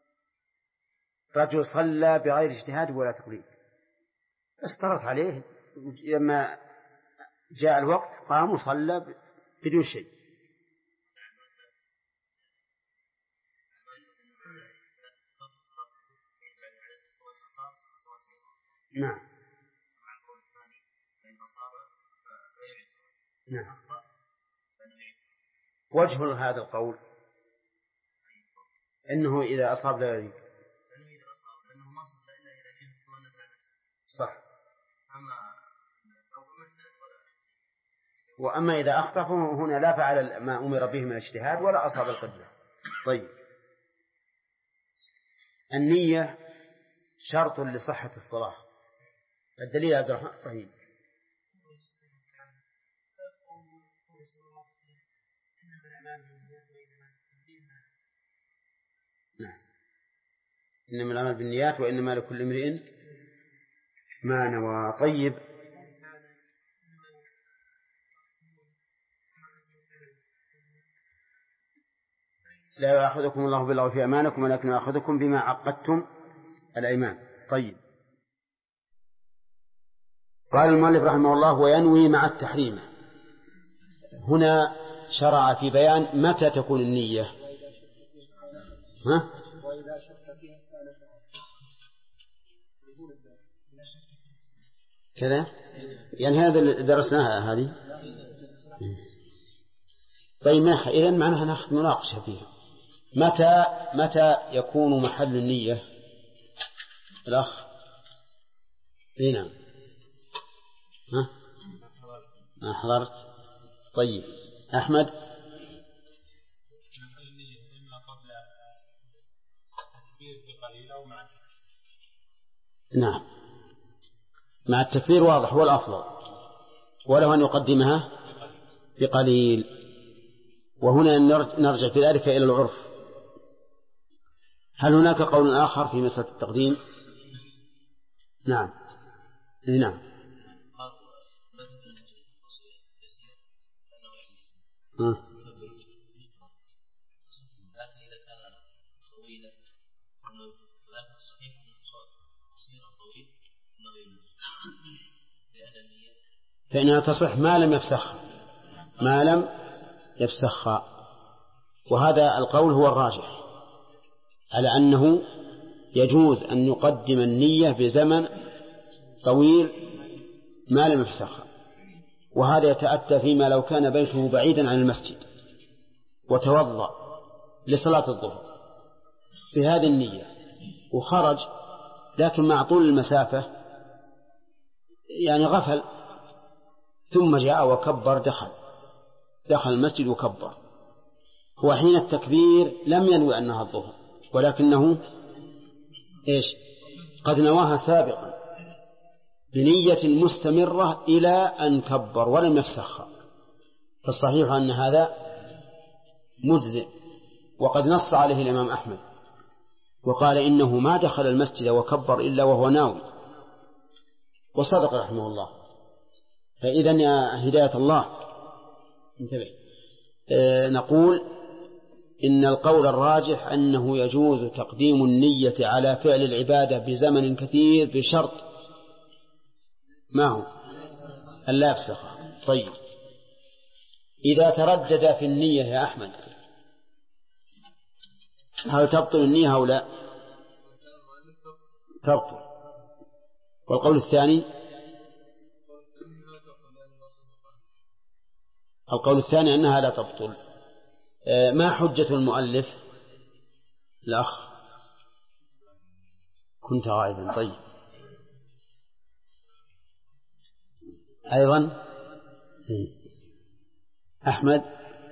رجل صلى بغير اجتهاد ولا تقليد، استرت عليه لما جاء الوقت قام وصلى بدون شيء. نعم. نعم. وجه هذا القول إنه إذا أصاب لا يريد. صح. وأما إذا أخطأ هنا لا فعل ما أمر به من الاجتهاد ولا أصاب القبلة. طيب. النية شرط لصحة الصلاة. الدليل عبد الرحمن رهيب. نعم. إنما الأعمال بالنيات وإنما لكل امرئ ما نوى. طيب. لا يأخذكم الله باللغو في أيمانكم ولكن يأخذكم بما عقدتم الأيمان. طيب. قال المؤلف رحمه الله وينوي مع التحريم. هنا شرع في بيان متى تكون النية. ها؟ كذا يعني هذا اللي درسناها هذه. طيب إذن معناها نأخذ مناقشة فيها. متى يكون محل النية؟ الأخ هنا ها؟ ما حضرت. طيب أحمد. نعم مع التكبير واضح هو الأفضل، ولو أن يقدمها بقليل. وهنا نرجع في ذلك إلى العرف. هل هناك قول آخر في مسألة التقديم؟ نعم. نعم. فإنها تصح ما لم يفسخها. وهذا القول هو الراجح على أنه يجوز أن يقدم النية بزمن طويل ما لم يفسخها. وهذا يتأتى فيما لو كان بيته بعيدا عن المسجد وتوضأ لصلاة الظهر بهذه النية وخرج، لكن مع طول المسافة يعني غفل، ثم جاء وكبر دخل المسجد وكبر، هو حين التكبير لم ينوي أنها الظهر، ولكنه قد نواها سابقا، بنية مستمرة إلى أن كبر ولم يفسخها، فالصحيح أن هذا مجزئ. وقد نص عليه الإمام أحمد وقال إنه ما دخل المسجد وكبر إلا وهو ناوي، وصدق رحمه الله. فإذن يا هداية الله انتبه، نقول إن القول الراجح أنه يجوز تقديم النية على فعل العبادة بزمن كثير بشرط ما هو ألا يفسخ. طيب إذا تردد في النية يا أحمد هل تبطل النية أو لا؟ تبطل. والقول الثاني أنها لا تبطل. ما حجة المؤلف؟ الأخ كنت غائبا. طيب أيضا أحمد.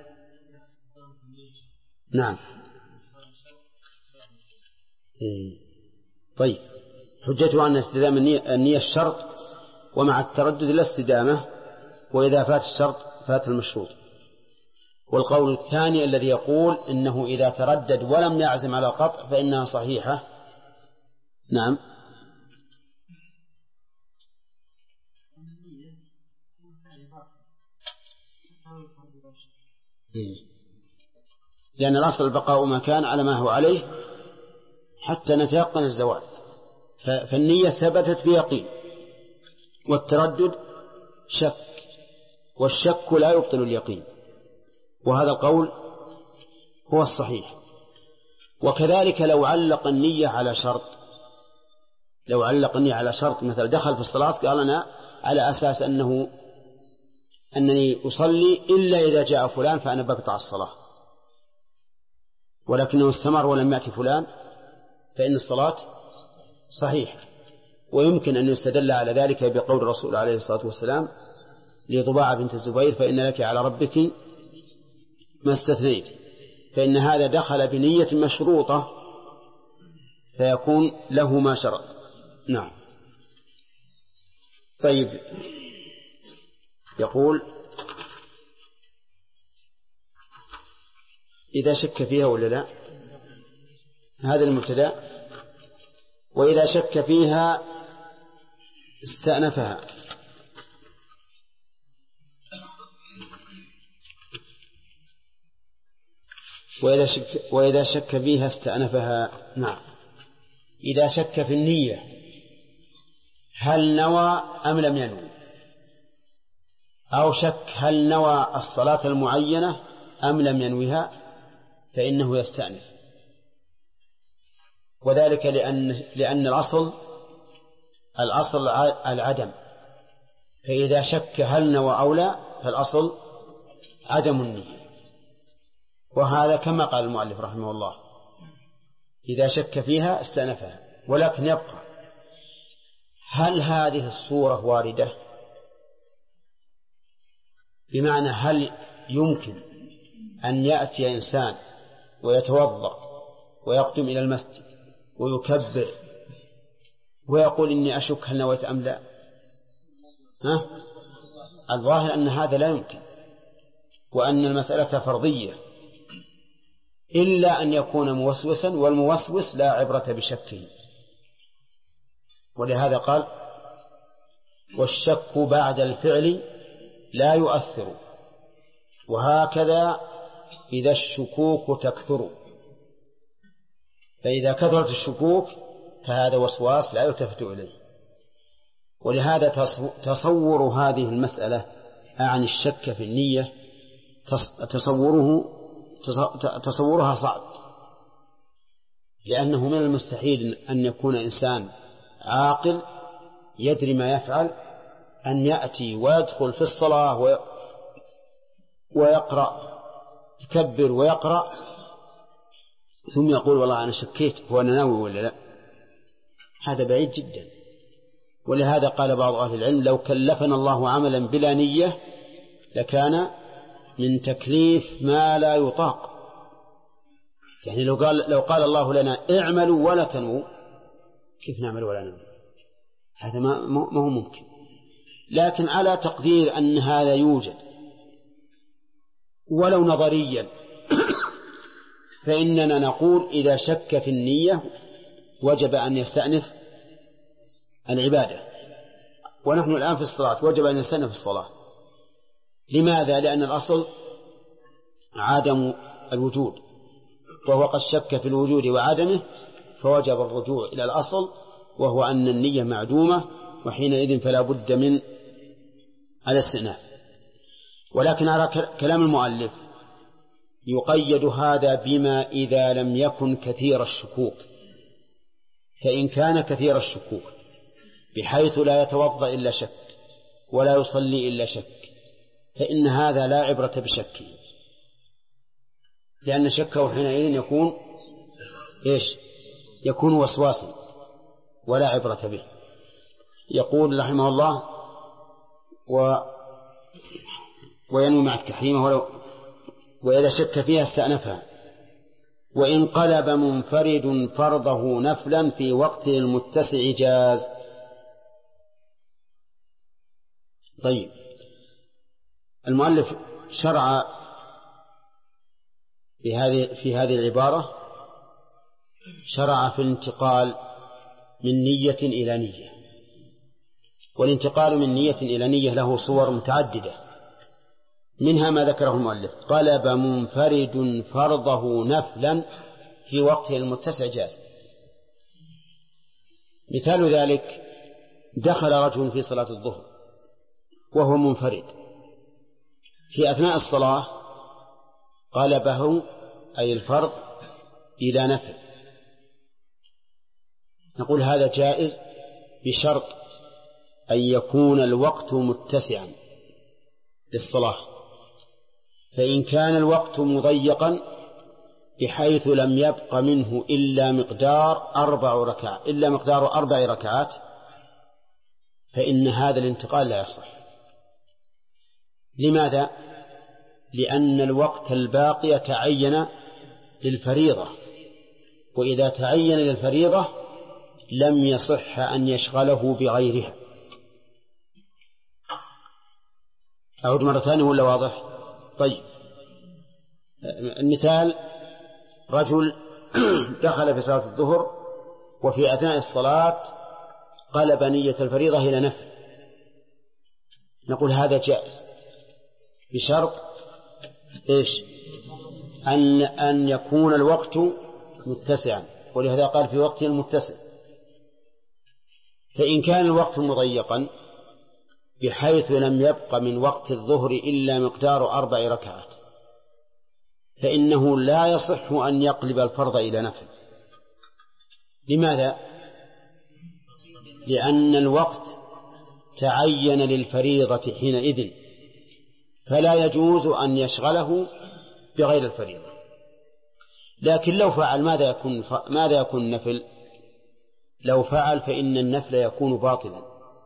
نعم. طيب حجته أن استدامة النية الشرط، ومع التردد لا استدامة، وإذا فات الشرط فات المشروط. والقول الثاني الذي يقول إنه إذا تردد ولم يعزم على القطع فإنها صحيحة. نعم. لأن الأصل البقاء ما كان على ما هو عليه حتى نتيقن الزوال، فالنية ثبتت بيقين، والتردد شك، والشك لا يبطل اليقين، وهذا القول هو الصحيح. وكذلك لو علق النية على شرط، مثلا دخل في الصلاة قال أنا على أساس أنني أصلي إلا إذا جاء فلان فأنا بقطع الصلاة، ولكنه استمر ولم يأتي فلان، فإن الصلاة صحيحة. ويمكن أن يستدل على ذلك بقول الرسول عليه الصلاة والسلام لضباعة بنت الزبير فإن لك على ربك ما استثنيت، فإن هذا دخل بنية مشروطة فيكون له ما شرط. نعم. طيب يقول إذا شك فيها ولا لا، هذا المبتدأ. وإذا شك فيها استأنفها. وإذا شك فيها استأنفها. نعم. إذا شك في النية هل نوى أم لم ينوي، أو شك هل نوى الصلاة المعينة أم لم ينويها، فإنه يستأنف. وذلك لأن الأصل العدم، فإذا شك هل نوى أو لا فالأصل عدم النية. وهذا كما قال المؤلف رحمه الله إذا شك فيها استأنفها. ولكن يبقى هل هذه الصورة واردة؟ بمعنى هل يمكن أن يأتي إنسان ويتوضأ ويقدم إلى المسجد ويكبر ويقول إني أشك هل نويت أم لا؟ الظاهر أن هذا لا يمكن، وأن المسألة فرضية، إلا أن يكون موسوسا، والموسوس لا عبرة بشكه. ولهذا قال والشك بعد الفعل لا يؤثر، وهكذا إذا الشكوك تكثر. فإذا كثرت الشكوك فهذا وسواس لا يلتفت إليه. ولهذا تصور هذه المسألة عن الشك في النية تصورها صعب، لأنه من المستحيل أن يكون إنسان عاقل يدري ما يفعل أن يأتي ويدخل في الصلاة ويقرأ، يكبر ويقرأ، ثم يقول والله أنا شكيت هو أنا ناوي ولا لا. هذا بعيد جدا. ولهذا قال بعض أهل العلم لو كلفنا الله عملا بلا نية لكان من تكليف ما لا يطاق. يعني لو قال الله لنا اعملوا ولا تنووا، كيف نعمل ولا ننوي؟ هذا ما هو ممكن. لكن على تقدير أن هذا يوجد ولو نظريا فإننا نقول إذا شك في النية وجب أن يستأنف العبادة. ونحن الآن في الصلاة وجب أن يستأنف الصلاة. لماذا؟ لأن الأصل عدم الوجود، وهو قد شك في الوجود وعدمه، فوجب الرجوع إلى الأصل وهو أن النية معدومة، وحينئذ فلا بد من الاستئناف. ولكن على كلام المؤلف يقيد هذا بما إذا لم يكن كثير الشكوك. فإن كان كثير الشكوك بحيث لا يتوضأ إلا شك ولا يصلي إلا شك فإن هذا لا عبرة بشكه، لأن شكه حينئذ يكون وسواسا ولا عبرة به. يقول رحمه الله وينوي مع التحريم وإذا شك فيها استأنفها. وإن قلب منفرد فرضه نفلا في وقت المتسع جاز. طيب، المؤلف شرع في هذه العبارة شرع في الانتقال من نية إلى نية. والانتقال من نية إلى نية له صور متعددة، منها ما ذكره المؤلف: قلب منفرد فرضه نفلا في وقته المتسع جاز. مثال ذلك: دخل رجل في صلاة الظهر وهو منفرد، في أثناء الصلاة قلبه أي الفرض إلى نفل. نقول هذا جائز بشرط أن يكون الوقت متسعا للصلاة. فإن كان الوقت مضيقا بحيث لم يبق منه إلا مقدار 4 ركعات فإن هذا الانتقال لا يصح. لماذا؟ لأن الوقت الباقي تعين للفريضة، وإذا تعين للفريضة لم يصح أن يشغله بغيرها. أعود مرة ثانية ولا واضح؟ طيب، المثال: رجل دخل في صلاة الظهر وفي أثناء الصلاة قلب نية الفريضة إلى نفل. نقول هذا جائز بشرط أن يكون الوقت متسعا، ولهذا قال في وقته المتسع. فإن كان الوقت مضيقا بحيث لم يبق من وقت الظهر إلا مقدار 4 ركعات فإنه لا يصح أن يقلب الفرض إلى نفل. لماذا؟ لأن الوقت تعين للفريضة حينئذ، فلا يجوز أن يشغله بغير الفريضة. لكن لو فعل ماذا يكون النفل؟ لو فعل فإن النفل يكون باطلا،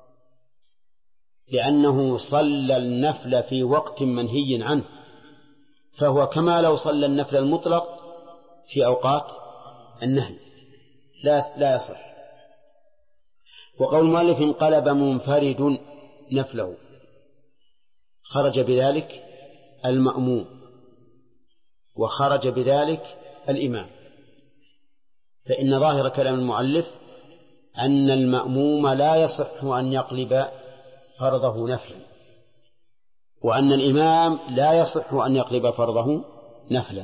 لأنه صلى النفل في وقت منهي عنه، فهو كما لو صلى النفل المطلق في أوقات النهي، لا يصح. وقول مؤلف: انقلب منفرد نفله، خرج بذلك المأموم وخرج بذلك الإمام، فإن ظاهر كلام المؤلف أن المأموم لا يصح أن يقلب فرضه نفلا، وأن الإمام لا يصح أن يقلب فرضه نفلا.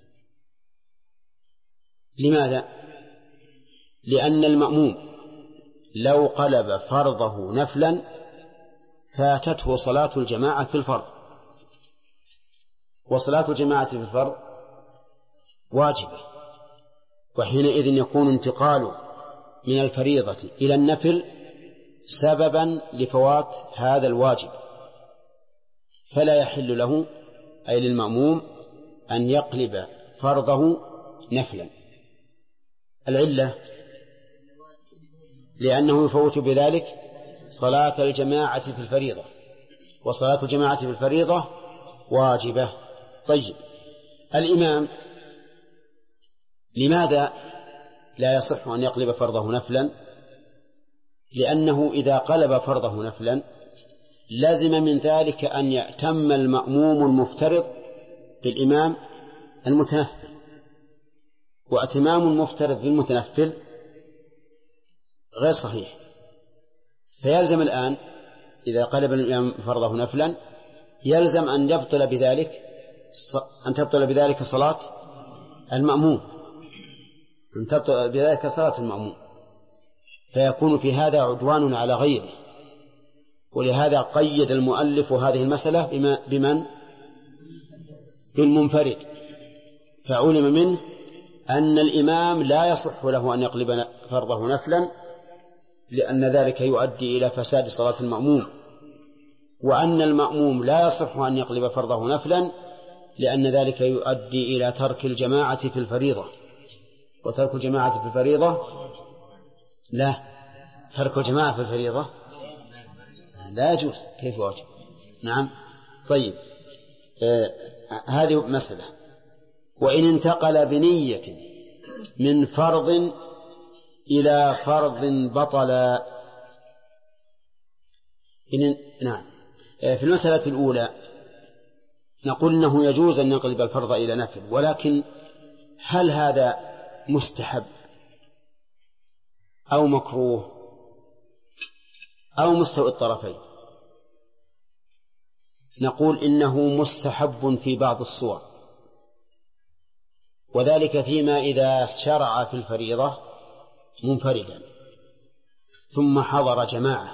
لماذا؟ لأن المأموم لو قلب فرضه نفلا فاتته صلاة الجماعة في الفرض، وصلاة الجماعة في الفرض واجبة، وحينئذ يكون انتقاله من الفريضة إلى النفل سببا لفوات هذا الواجب، فلا يحل له أي للمأموم أن يقلب فرضه نفلا. العلة لأنه يفوت بذلك صلاة الجماعة في الفريضة، وصلاة الجماعة في الفريضة واجبة. طيب، الإمام لماذا لا يصح أن يقلب فرضه نفلا؟ لأنه إذا قلب فرضه نفلا لازم من ذلك أن يأتم المأموم المفترض بالإمام المتنفل، وأتمام المفترض بالمتنفل غير صحيح. فيلزم الآن إذا قلب الإمام فرضه نفلا يلزم أن تبطل بذلك صلاة المأموم، فيكون في هذا عدوان على غيره. ولهذا قيد المؤلف هذه المسألة بالمنفرد، فعلم منه أن الإمام لا يصح له أن يقلب فرضه نفلا لأن ذلك يؤدي إلى فساد صلاة المأموم، وأن المأموم لا يصح أن يقلب فرضه نفلا لأن ذلك يؤدي إلى ترك الجماعة في الفريضة. وترك الجماعة في الفريضة ترك الجماعة في الفريضة لا يجوز. كيف واجب؟ نعم. طيب، هذه مسألة. وإن انتقل بنية من فرض إلى فرض بطل. نعم. في المسألة الأولى نقول أنه يجوز أن نقلب الفرض إلى نفل، ولكن هل هذا مستحب أو مكروه أو مستوى الطرفين؟ نقول إنه مستحب في بعض الصور، وذلك فيما إذا شرع في الفريضة منفردا ثم حضر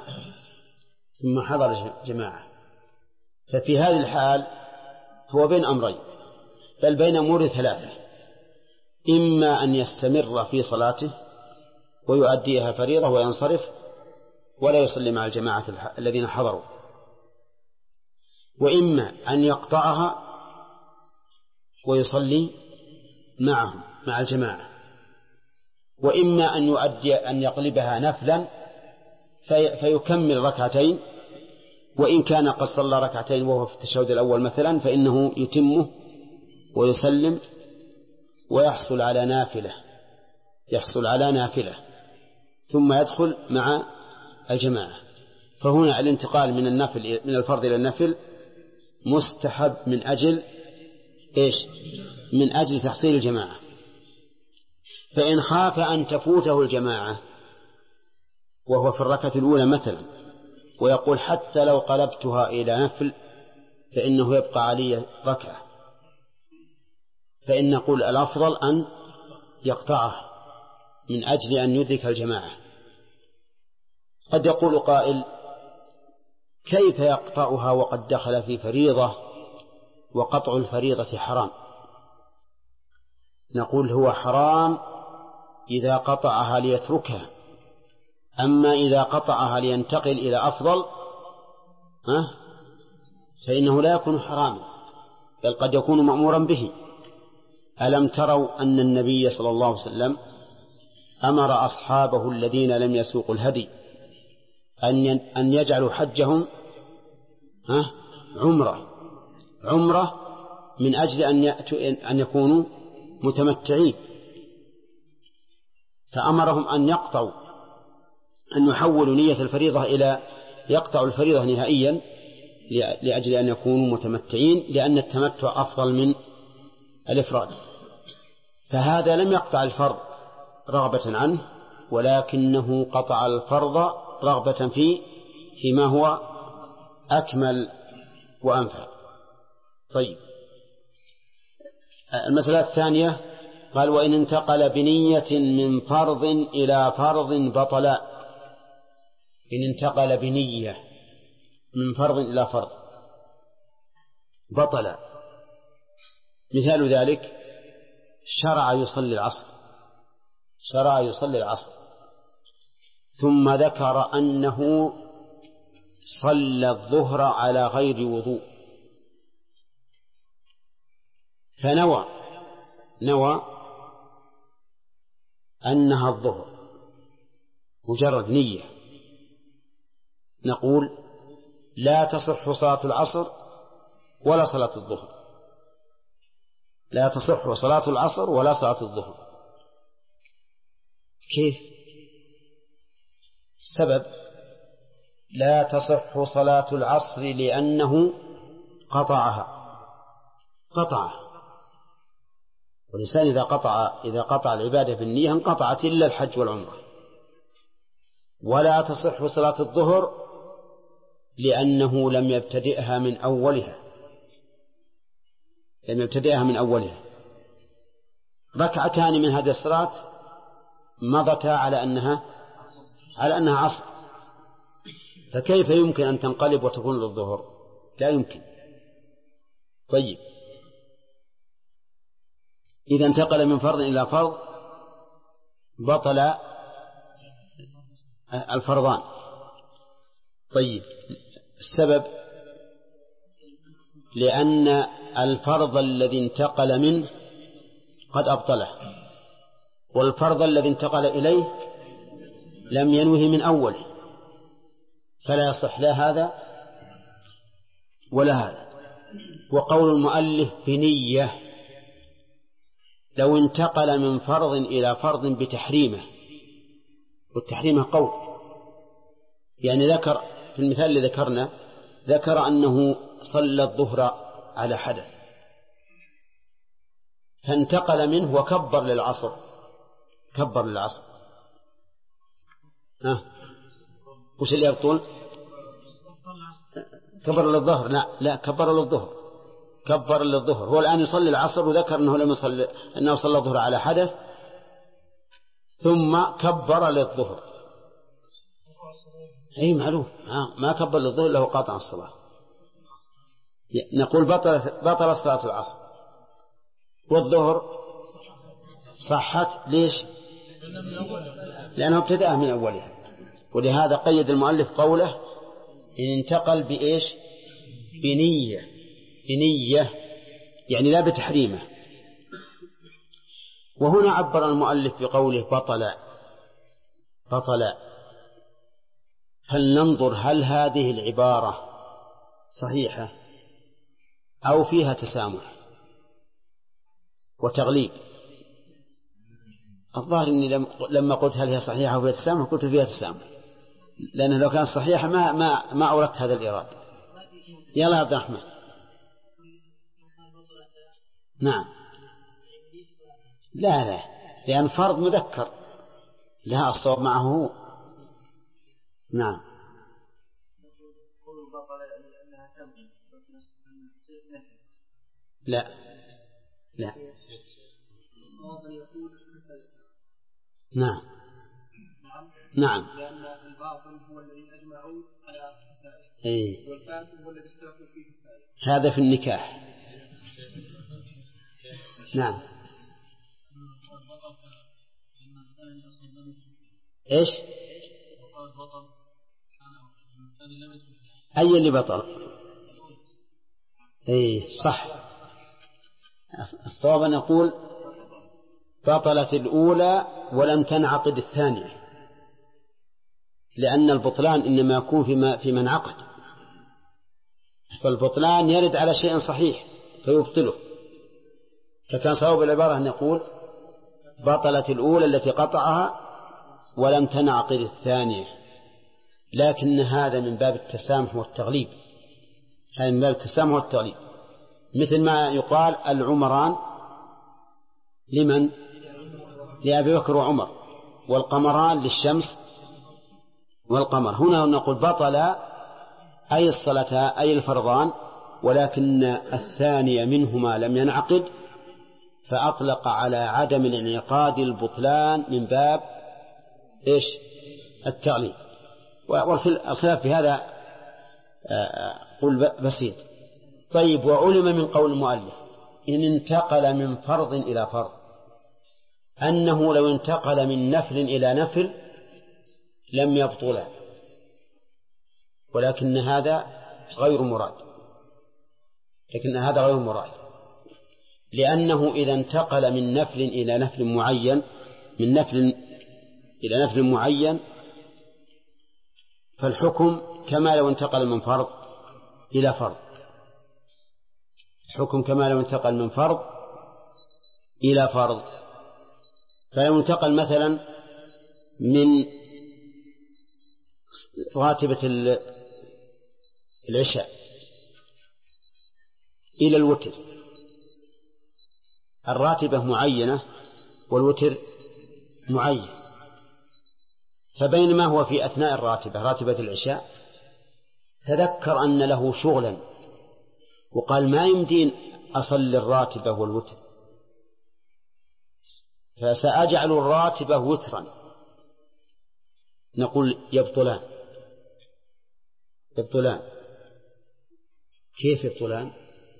جماعة ففي هذه الحال هو بين أمرين، بل بين أمور ثلاثة: إما أن يستمر في صلاته ويؤديها فريضة وينصرف ولا يصلي مع الجماعة الذين حضروا، وإما أن يقطعها ويصلي معهم مع الجماعة، وإما أن يقلبها نفلا فيكمل ركعتين، وإن كان قد صلى ركعتين وهو في التشهد الأول مثلا فإنه يتمه ويسلم ويحصل على نافلة ثم يدخل مع الجماعة. فهنا الانتقال من الفرض إلى النفل مستحب من أجل تحصيل الجماعة. فإن خاف أن تفوته الجماعة وهو في الركعة الأولى مثلا ويقول حتى لو قلبتها إلى نفل فإنه يبقى علي ركعة، فإن نقول الأفضل أن يقطعه من أجل أن يدرك الجماعة. قد يقول قائل: كيف يقطعها وقد دخل في فريضة وقطع الفريضة حرام؟ نقول هو حرام إذا قطعها ليتركها، أما إذا قطعها لينتقل إلى أفضل فإنه لا يكون حراما، بل قد يكون مأمورا به. ألم تروا أن النبي صلى الله عليه وسلم أمر أصحابه الذين لم يسوقوا الهدي أن يجعلوا حجهم عمرة من أجل أن يكونوا متمتعين، فأمرهم أن يحولوا نية الفريضة إلى يقطعوا الفريضة نهائيا لأجل أن يكونوا متمتعين، لأن التمتع أفضل من الإفراد. فهذا لم يقطع الفرض رغبة عنه، ولكنه قطع الفرض رغبة فيما هو أكمل وأنفع. طيب، المسألة الثانية قال: وإن انتقل بنية من فرض إلى فرض بطل. إن انتقل بنية من فرض إلى فرض بطل. مثال ذلك: شرع يصلي العصر ثم ذكر أنه صلى الظهر على غير وضوء، فنوى أنها الظهر مجرد نية، نقول لا تصح صلاة العصر ولا صلاة الظهر، لا تصح صلاة العصر ولا صلاة الظهر. كيف؟ السبب: لا تصح صلاة العصر لأنه قطع. والإنسان إذا قطع العبادة بالنية انقطعت إلا الحج والعمرة. ولا تصح صلاة الظهر لأنه لم يبتدئها من أولها. ركعتان من هذه الصلاة مضتا على أنها عصر، فكيف يمكن أن تنقلب وتكون للظهر؟ لا يمكن. طيب، إذا انتقل من فرض إلى فرض بطل الفرضان. طيب، السبب: لأن الفرض الذي انتقل منه قد أبطله، والفرض الذي انتقل إليه لم ينوه من أوله، فلا يصح لا هذا ولا هذا. وقول المؤلف بنية: لو انتقل من فرض إلى فرض بتحريمه، والتحريم قول، يعني ذكر في المثال اللي ذكرنا، ذكر أنه صلى الظهر على حدث فانتقل منه وكبر للعصر. وش اللي يبطل؟ كبر للظهر. لا، كبر للظهر. هو الآن يصلي العصر وذكر أنه صلى الظهر على حدث ثم كبر للظهر. أي معلوم، ما كبر للظهر له قاطع الصلاة. نقول بطل صلاة العصر، والظهر صحت. ليش؟ لأنه ابتدأ من أولها. ولهذا قيد المؤلف قوله: إن انتقل بإيش؟ بنية، يعني لا بتحريمه. وهنا عبر المؤلف بقوله بطل. فلننظر هل هذه العبارة صحيحة أو فيها تسامح وتغليب. الظاهر أني لما قلت هل هي صحيحة أو فيها تسامح قلت فيها تسامح، لأنه لو كانت صحيحة ما أوردت هذا الإرادة. يلا عبد الرحمن. نعم. لا، لأن فرض مذكر، لا الصواب معه هو. نعم. لا. نعم. لأن الباطل هو الذي أجمعوا على فساده، والفاسد هو الذي اختلفوا فيه. هذا في النكاح. نعم. إيش؟ أي اللي بطل؟ صح. الصواب نقول بطلت الأولى ولم تنعقد الثانية، لأن البطلان إنما يكون في من عقد، فالبطلان يرد على شيء صحيح فيبطله. فكان صواب العبارة أن نقول بطلت الأولى التي قطعها ولم تنعقد الثانية، لكن هذا من باب التسامح والتغليب. مثل ما يقال العمران لمن؟ لأبي بكر وعمر، والقمران للشمس والقمر. هنا نقول بطل أي الصلاة أي الفرضان، ولكن الثانية منهما لم ينعقد، فأطلق على عدم الانعقاد البطلان من باب إيش؟ التغليب. والخلاف في هذا قل بسيط. طيب، وعلم من قول المؤلف إن انتقل من فرض إلى فرض أنه لو انتقل من نفل إلى نفل لم يبطل، ولكن هذا غير مراد. لأنه إذا انتقل من نفل إلى نفل معين فالحكم كما لو انتقل من فرض إلى فرض. فلو انتقل مثلا من راتبة العشاء إلى الوتر، الراتبة معينة والوتر معين، فبينما هو في أثناء الراتبة راتبة العشاء تذكر أن له شغلا وقال ما يمدين أصلي الراتبة والوتر، فسأجعل الراتبة وترا، نقول يبطلان. كيف يبطلان؟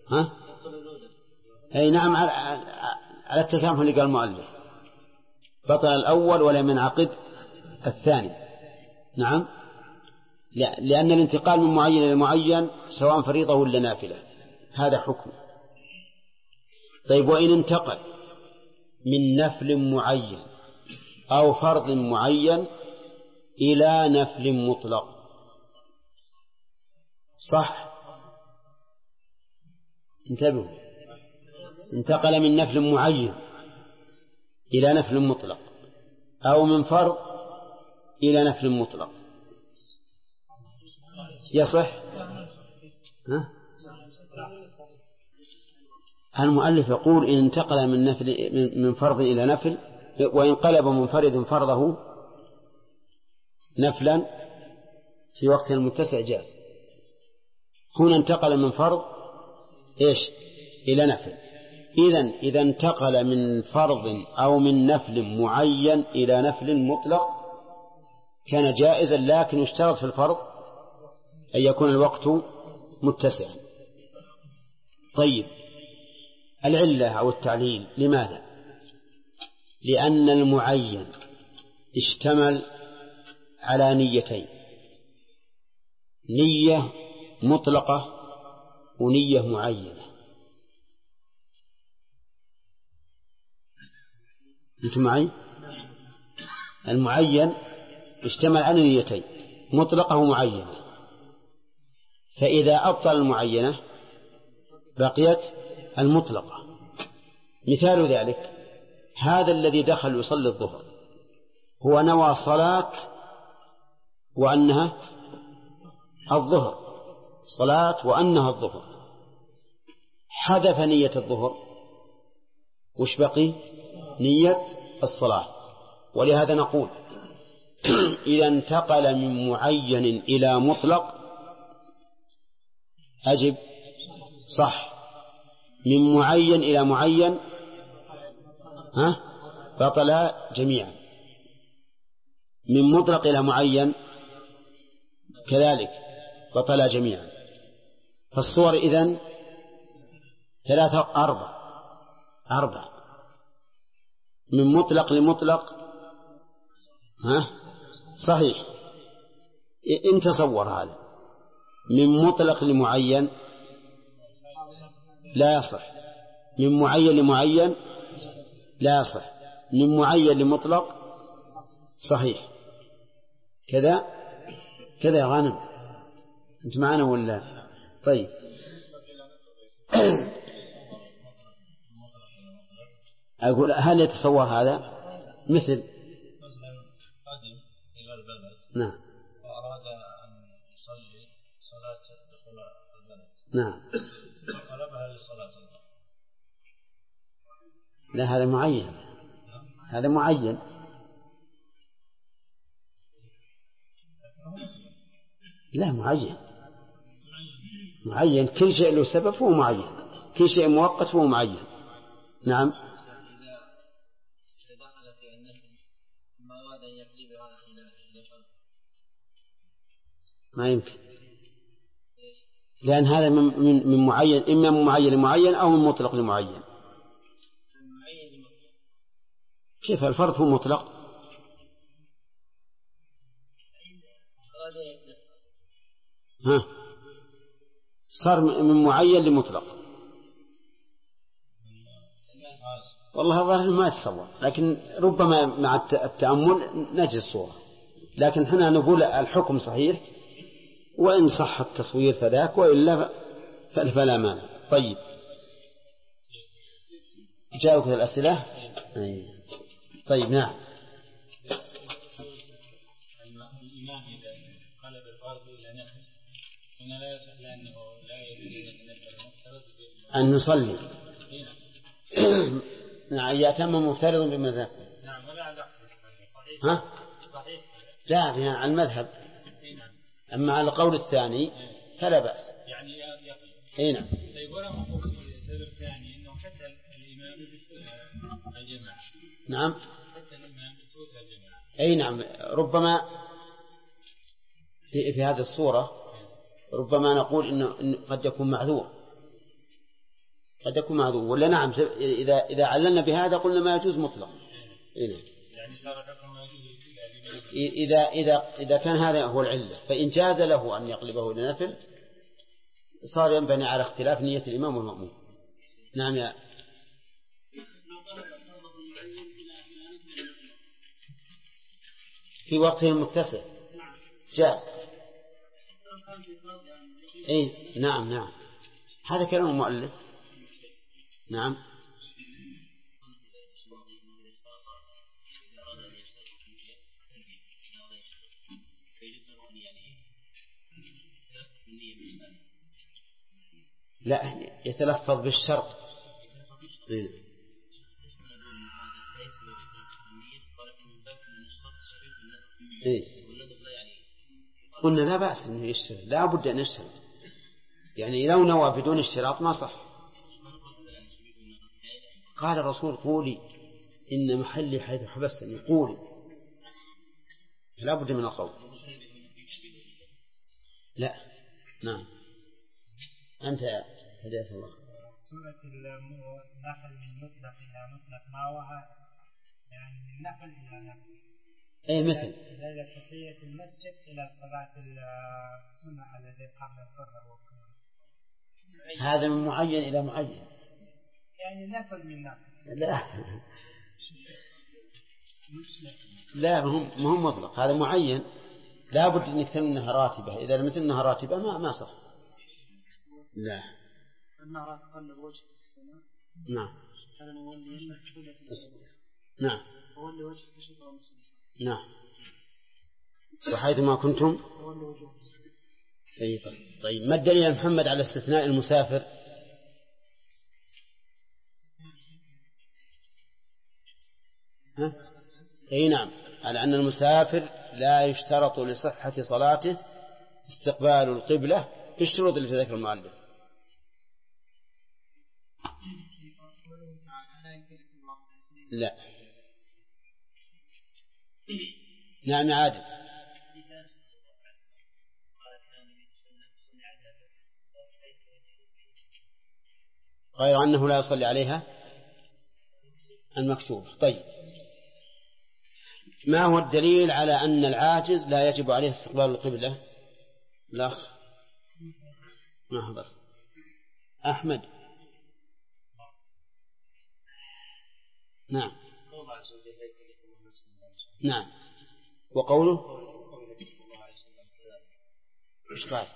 أي نعم، على التسامح اللي قال المؤلف، بطل الأول ولم ينعقد الثاني. نعم، لأن الانتقال من معين إلى معين سواء فريضة ولا نافلة هذا حكم. طيب، وإن انتقل من نفل معين أو فرض معين إلى نفل مطلق، صح؟ انتبهوا، انتقل من نفل معين إلى نفل مطلق أو من فرض إلى نفل مطلق، يصح؟ المؤلف يقول إن انتقل من فرض إلى نفل، وإن قلب منفرد فرضه نفلا في وقت المتسع جاز. هنا انتقل من فرض إلى نفل. إذا انتقل من فرض أو من نفل معين إلى نفل مطلق كان جائزا، لكن يشترط في الفرض أن يكون الوقت متسعا. طيب، العلة أو التعليل لماذا؟ لأن المعين اشتمل على نيتين، نية مطلقة ونية معينة. أنتم معي؟ المعين اشتمل على نيتين، مطلقة ومعينة، فإذا أبطل المعينة بقيت المطلقة. مثال ذلك هذا الذي دخل يصلي الظهر هو نوى صلاة وأنها الظهر، صلاة وأنها الظهر، حذف نية الظهر، وش بقي؟ نية الصلاة. ولهذا نقول إذا انتقل من معين إلى مطلق أجب صح، من معين إلى معين بطل جميعا، من مطلق إلى معين كذلك بطل جميعا. فالصور إذن 3 4 من مطلق لمطلق صحيح. إن تصور هذا من مطلق لمعين لا يصح، من معين لمعين لا يصح، من معين لمطلق صحيح. كذا يا غانم، أنت معنا ولا؟ طيب أقول هل يتصور هذا؟ مثل قدم إلى البلد نعم وأراد أن يصلي صلاة دخول البلد نعم طلبها لصلاة الظهر. لا، هذا معين، هذا معين. لا، معين كل شيء له سبب هو معين، كل شيء مؤقت هو معين. نعم. ما يمكن، لأن هذا من معين، إما من معين لمعين أو من مطلق لمعين. كيف الفرض هو مطلق؟ صار من معين لمطلق. والله الظاهر ما يتصور، لكن ربما مع التأمل نجد الصورة. لكن هنا نقول الحكم صحيح، وإن صح التصوير فذاك، وإلا فلا مانع. طيب، جاءوك الأسئلة؟ طيب نعم. الإمام إذا قلب أن نصلي نعم يأتم مفترض بمذهب. نعم ولا على ها؟ لا على المذهب. أما على القول الثاني فلا بأس. يعني أي نعم. طيب ولا مفهوم السبب الثاني إنه حتى الإمام يفوت الجماعة. نعم. حتى الإمام يفوت الجماعة. أي نعم ربما في هذه الصورة ربما نقول إنه قد يكون معذور. قد يكون معذور ولا نعم إذا عللنا بهذا قلنا ما يجوز مطلق. إيه نعم. إذا كان هذا هو العلة فإن جاز له أن يقلبه إلى نفل صار ينبني على اختلاف نية الإمام والمأموم. نعم يا في وقته المتسع جاز. إيه نعم هذا كلام المؤلف. نعم لا يتلفظ بالشرط. إيه. إيه. قلنا لا بأس أنه يشترط لا بد أن يشترط يعني لو نوى بدون اشتراط ما صح. قال الرسول قولي إن محلي حيث حبستني قولي لا بد من القول. لا نعم أنت هداية الله. سورة النحل من مطلق إلى مطلق ما وها يعني من نحل إلى نحل. أي مثل إلى تحية المسجد إلى صلاة السنة الذي قبل الظهر. هذا من معين إلى معين يعني نفل من نفل. لا مهم مطلق هذا معين لا بد أن يكون أنها راتبة. إذا لم تكن راتبة ما صح. لا النار تقلب وجه السماء. نعم هذا نولي نعم نولي وجه الشيطان المسلم. نعم وحيث ما كنتم. طيب ما الدليل يا محمد على استثناء المسافر؟ ها؟ أي نعم على أن المسافر لا يشترط لصحة صلاته استقبال القبلة بالشروط اللي تذكر المؤلف. لا نعم عادل غير أنه لا يصلي عليها المكتوب. طيب ما هو الدليل على أن العاجز لا يجب عليه استقبال القبلة؟ الأخ محضر أحمد. نعم نعم وقوله إيش قال؟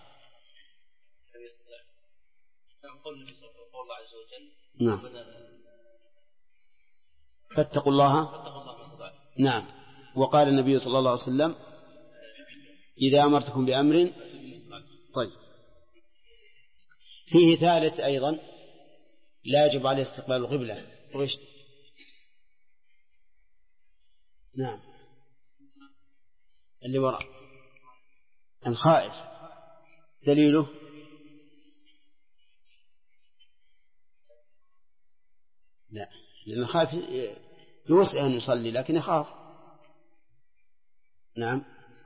نعم فاتقوا الله. نعم وقال النبي صلى الله عليه وسلم إذا أمرتكم بأمر. طيب فيه ثالث أيضا لا يجب عليه استقبال القبلة. وإيش؟ نعم اللي وراء الخائف دليله لا لأن خائف يوسع أن يصلي لكن يخاف. نعم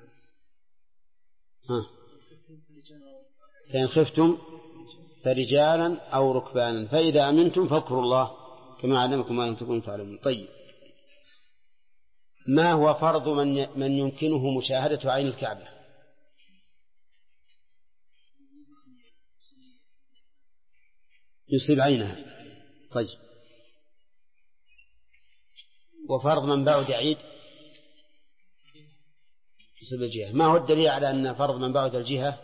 فإن خفتم فرجالا أو ركبانا فإذا أمنتم فاذكروا الله كما علمكم ما لم تكونوا تعلمون. طيب ما هو فرض من يمكنه مشاهدة عين الكعبة؟ يصيب عينها. طيب وفرض من بعد عيد يصيب الجهة. ما هو الدليل على أن فرض من بعد الجهة؟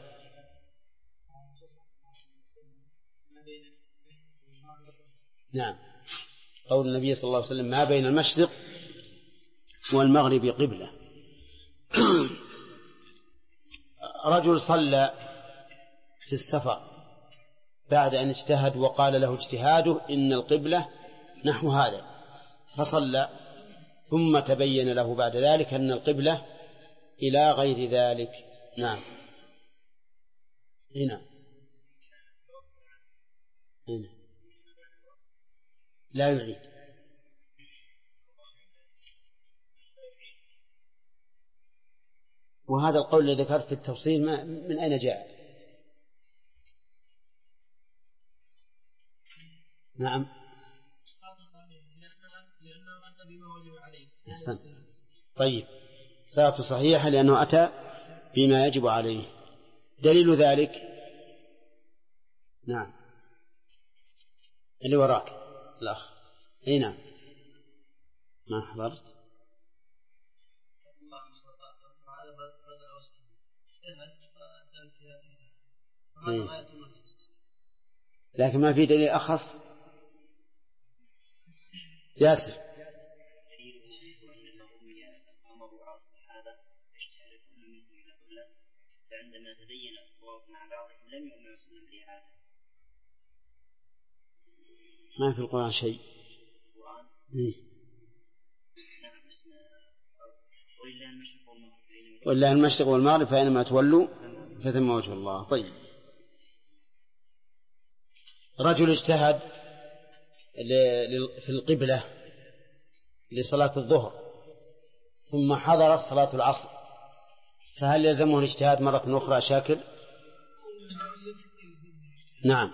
نعم قول النبي صلى الله عليه وسلم ما بين المشرق والمغرب قبلة. رجل صلى في السفر بعد أن اجتهد وقال له اجتهاده إن القبلة نحو هذا، فصلى ثم تبين له بعد ذلك أن القبلة إلى غير ذلك. نعم. هنا لا يعيد. وهذا القول الذي ذكرت في التفصيل من أين جاء؟ نعم. أحسن. طيب، صلاته صحيحة لأنه أتى بما يجب عليه. دليل ذلك نعم اللي وراك الأخ. أي نعم ما حضرت. لكن ما في دليل أخص. ياسر. فعندما تبين الصواب مع بعضهم لم يؤمن وسلم بإعادة. ما في القرآن شيء. القرآن نعم ولله المشرق والمغرب فأينما تولوا فثم وجه الله. طيب، رجل اجتهد في القبلة لصلاة الظهر ثم حضرت صلاة العصر، فهل يلزمه الاجتهاد مرة أخرى شاكل؟ نعم،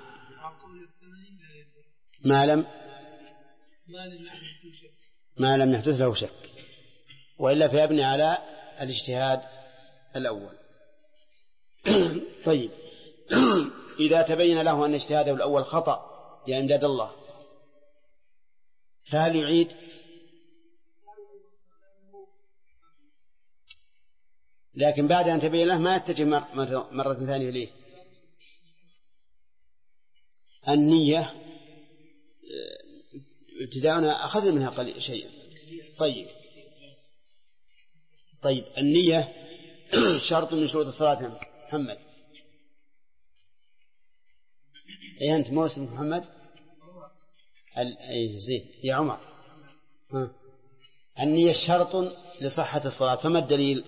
ما لم يحدث له شك، وإلا فيبني على الاجتهاد الأول. طيب، إذا تبين له أن اجتهاده الأول خطأ يا إمداد الله فهل يعيد؟ لكن بعد أن تبين له ما يتجه مرة ثانية ليه. النية ابتداؤنا أخذ منها قليل شيئا. طيب النية شرط من شروط الصلاة. محمد أي أنت مو اسمك محمد؟ أي زين يا عمر. النية شرط لصحة الصلاة، فما الدليل؟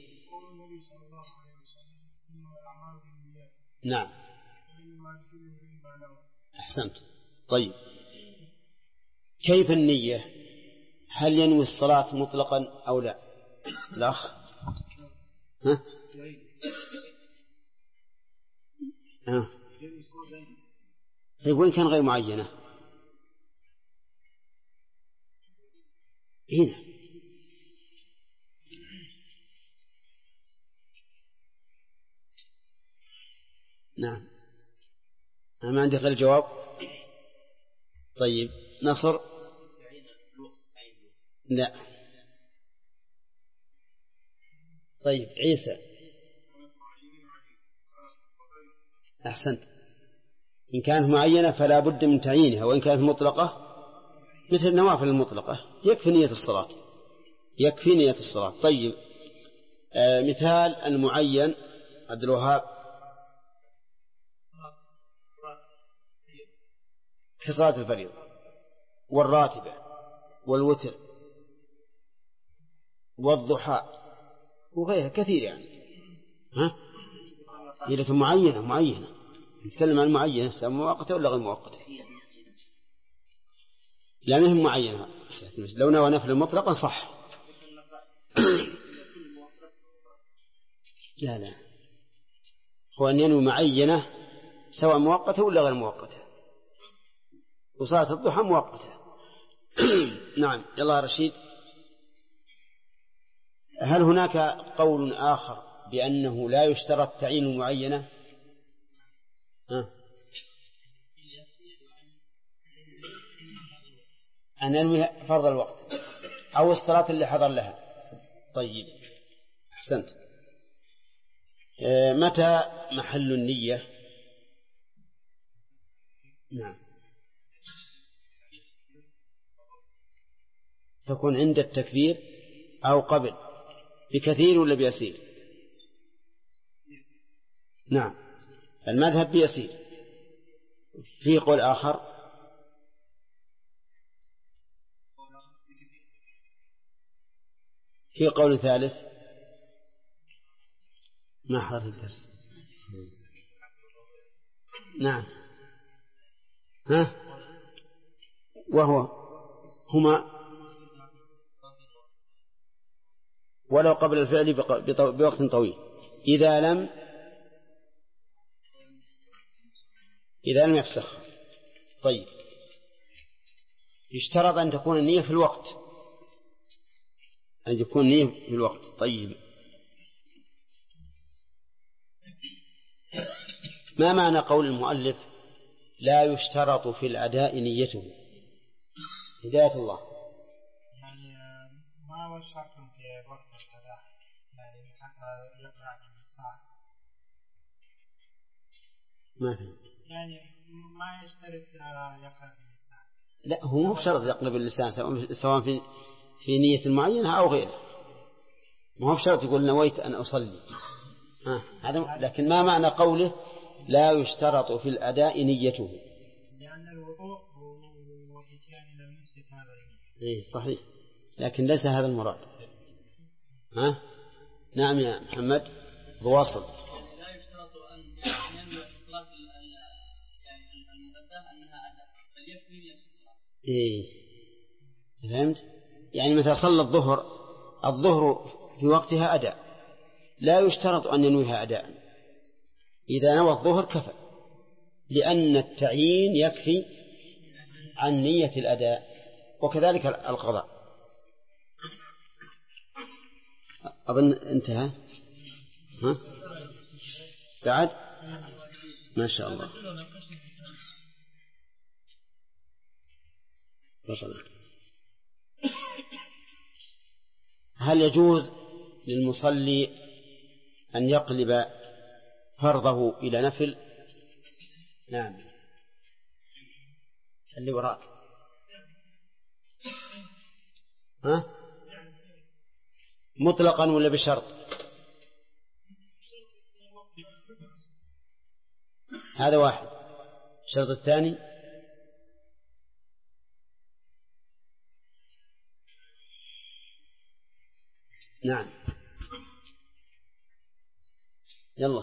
نعم أحسنت. طيب، كيف النية؟ هل ينوي الصلاة مطلقا أو لا؟ الأخ طيب، وين كان غير معينة؟ هنا نعم، أنا ما عندي غير الجواب. طيب، نصر. لا. طيب، عيسى. أحسنت. إن كانت معينة فلا بد من تعيينها، وإن كانت مطلقة مثل النوافل المطلقة يكفي نية الصلاة. طيب، مثال المعين عبد الوهاب في صلاة الفريضة والراتبة والوتر والضحى وغيرها كثير يعني. لكن معينة نتكلم عن معينة سواء مؤقتة ولا غير مؤقتة. لا مهم معينة، لو نوى نفل مطلقا صح. لا هو أن ينوي معينة سواء مؤقتة ولا غير مؤقتة، وصلاة الضحى مؤقتة. نعم. يلا رشيد، هل هناك قول آخر بأنه لا يشترط تعيين المعينة؟ أن ننوي فرض الوقت أو الصلاة اللي حضر لها. طيب أحسنت. متى محل النية؟ نعم، تكون عند التكبير أو قبل، بكثير ولا بيسير؟ نعم المذهب بيسير. في قول آخر في قول ثالث ما حضرت الدرس. نعم هما ولو قبل الفعل بوقت طويل إذا لم يفسخ. طيب يشترط أن تكون النية في الوقت، أن تكون النية في الوقت. طيب ما معنى قول المؤلف لا يشترط في الأداء نيته؟ هداية الله. يعني ما هو الشرط في وقت الأداء يعني حتى يقرأ في الساعة؟ ما فهمت. يعني ما يشترط يقرأ في الساعة. لا هو مو بشرط يقلب اللسان سواء في نية معينة أو غيره، ما هو بشرط يقول نويت أن أصلي هذا. لكن ما معنى قوله لا يشترط في الأداء نيته؟ لأن الوضوء والإتيان لم يثبت هذا إيه صحيح، لكن ليس هذا المراد. نعم يا محمد بواصل. لا يشترط أن ينوي الصلاة يعني المبدأ أنها أداء بل يكفي الصلاة. إيه فهمت. يعني متى صلى الظهر في وقتها أداء لا يشترط أن ينويها أداء، إذا نوى الظهر كفى، لأن التعيين يكفي عن نية الأداء، وكذلك القضاء. أظن انتهى. بعد ما شاء الله. هل يجوز للمصلي أن يقلب فرضه إلى نفل؟ نعم اللي وراك. مطلقا ولا بشرط؟ هذا واحد. الشرط الثاني نعم يلا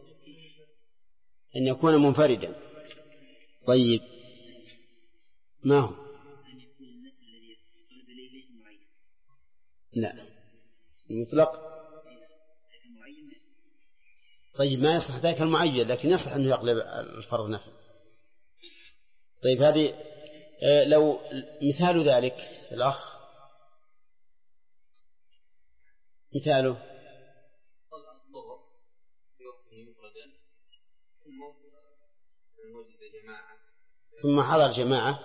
أن يكون منفردا. طيب ما هو؟ لا مطلق. طيب ما يصح ذلك المعين، لكن يصح أنه يقلب الفرض نفل. طيب هذه لو مثال ذلك الأخ مثاله صلى الظهر في وقته مفردا ثم وجد جماعة ثم حضر جماعة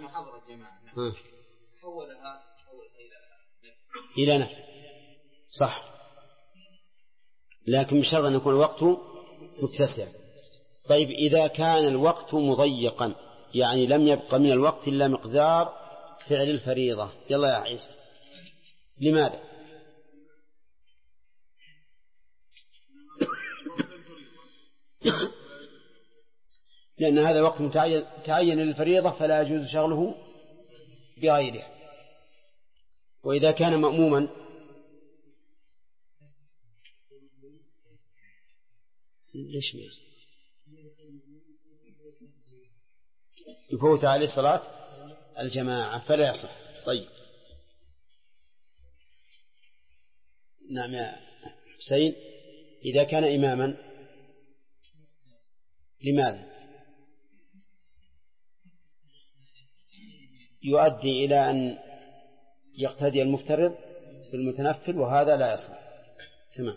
حولها إلى نفل صح، لكن بشرط أن يكون الوقت متسع. طيب إذا كان الوقت مضيقا يعني لم يبق من الوقت إلا مقدار فعل الفريضة، يلا يا عيسى لماذا؟ لأن هذا وقت تعين للفريضة فلا يجوز شغله بغيره. وإذا كان مأموما ليش ما يفوت عليه صلاة الجماعة فلا يصح. طيب نعم يا حسين إذا كان إماما لماذا؟ يؤدي إلى أن يقتدي المفترض بالمتنفل وهذا لا يصح. تمام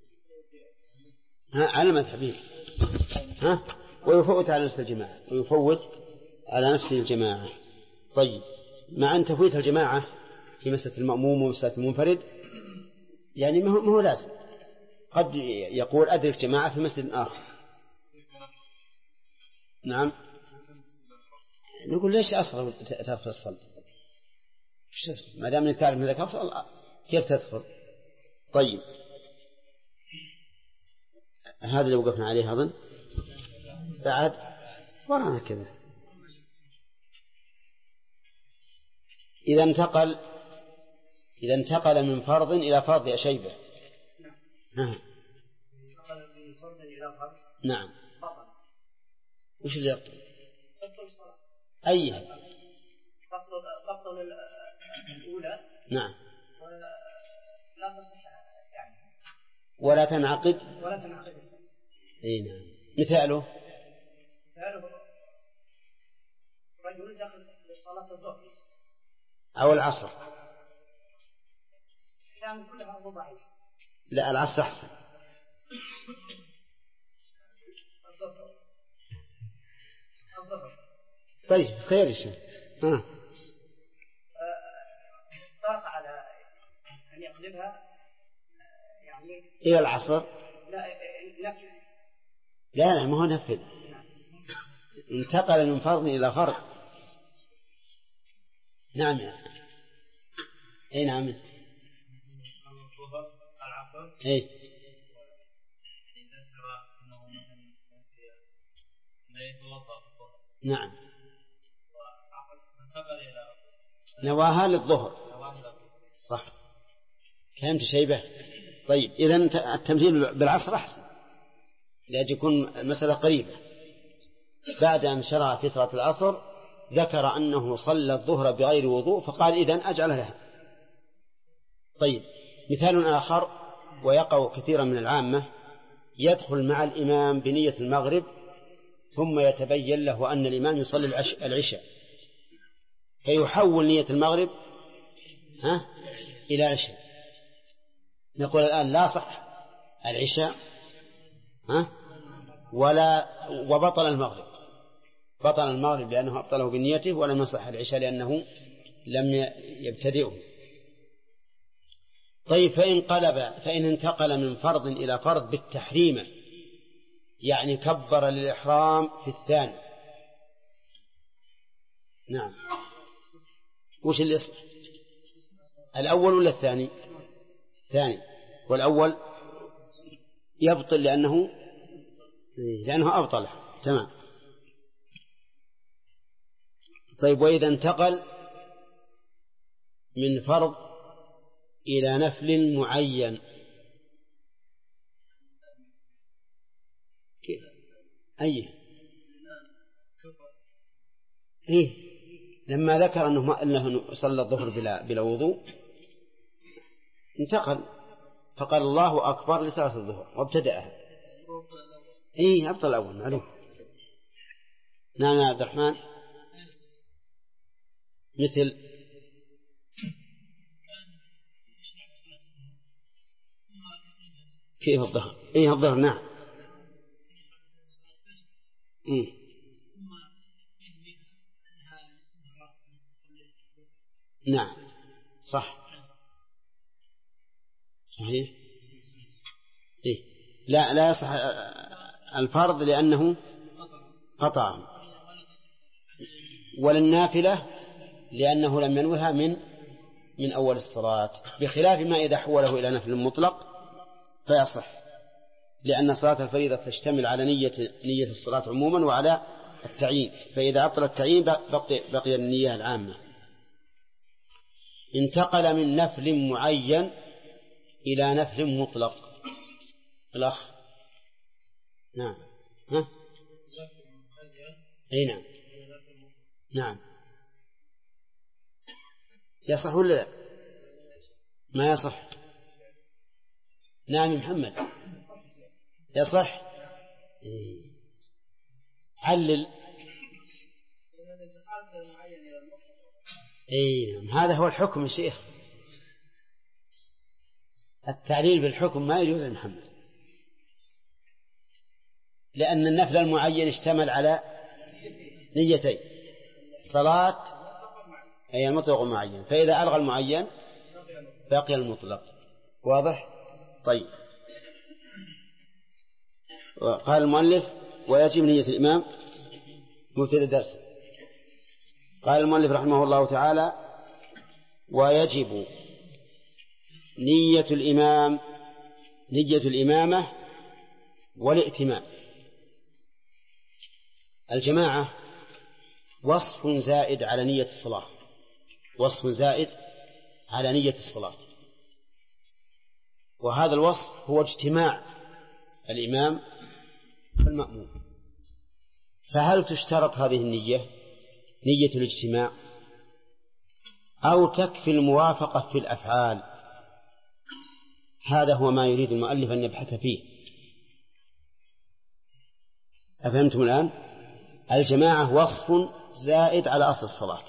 على مذهبه ويفوت على نفس الجماعة طيب مع أن تفويت الجماعة في مسألة المأموم ومسألة المنفرد يعني ما هو لازم، قد يقول أدرك جماعة في مسجد آخر. نعم نقول ليش أصلا تدخل الصلاة ما دام أنك تعرف من ذلك أفضل كيف تدخل؟ طيب هذا اللي وقفنا عليه أظن بعد ورانا كذا. إذا انتقل من فرض إلى فرض يا شيبة. نعم. وش اللي يقتل؟ أيها؟ تبطل الأولى. نعم. لا تصح يعني. ولا تنعقد. أي نعم. مثاله رجل دخل صلاة الظهر أو العصر. كان كلها ضعيف. لا العصر أحسن. طيب خير الشيء. طرق على أن يقلبها يعني إلى العصر. لا ما هو نفذ. انتقل من فرض إلى فرض. نعم يا أي نعم. أي نعم. نواها للظهر. صح فهمت شيبة. طيب إذا التمثيل بالعصر أحسن لأجل يكون مسألة قريبة. بعد أن شرع في صلاة العصر ذكر أنه صلى الظهر بغير وضوء فقال إذن أجعل لها. طيب مثال آخر ويقع كثيرا من العامة يدخل مع الإمام بنية المغرب ثم يتبين له أن الإمام يصلي العشاء فيحول نية المغرب إلى عشاء. نقول الآن لا صح العشاء وبطل المغرب. بطل المغرب لأنه أبطله بنيته ولم يصح العشاء لأنه لم يبتدئه. طيب فإن انتقل من فرض إلى فرض بالتحريمة يعني كبر للإحرام في الثاني. نعم. وش اللي يصح الأول ولا الثاني؟ الثاني. والأول يبطل لأنه أبطله. تمام. طيب وإذا انتقل من فرض إلى نفل معين كيف؟ أيه لما ذكر أنه صلى الظهر بلا وضوء انتقل فقال الله أكبر لصلاة الظهر وابتدأها. أبطل الأول معلوم. نعم يا عبد الرحمن. مثل كيف الظهر؟ الظهر نعم. نعم صح صحيح. لا يصح الفرض لأنه قطع وللنافلة لأنه لم ينوها من أول الصلاة بخلاف ما إذا حوله إلى نفل مطلق فيصح لأن صلاة الفريضة تشتمل على نية الصلاة عموما وعلى التعيين فإذا أبطل التعيين بقي النية العامة. انتقل من نفل معين إلى نفل مطلق. الأخ نعم نعم نعم يصح ولا لا؟ ما يصح. نعم محمد يصح. علل. نعم هذا هو الحكم يا شيخ. التعليل بالحكم ما يجوز يا محمد لأن النفل المعين اشتمل على نيتين صلاة أي المطلق معين فإذا ألغى المعين بقي المطلق. واضح؟ طيب. قال المؤلف ويجب نية الإمام مبتدأ الدرس. قال المؤلف رحمه الله تعالى ويجب نية الإمامة والائتمام. الجماعة وصف زائد على نية الصلاة، وصف زائد على نية الصلاة، وهذا الوصف هو اجتماع الإمام والمأموم. فهل تشترط هذه النية، نية الاجتماع، أو تكفي الموافقة في الأفعال؟ هذا هو ما يريد المؤلف أن يبحث فيه. أفهمتم الآن؟ الجماعة وصف زائد على أصل الصلاة.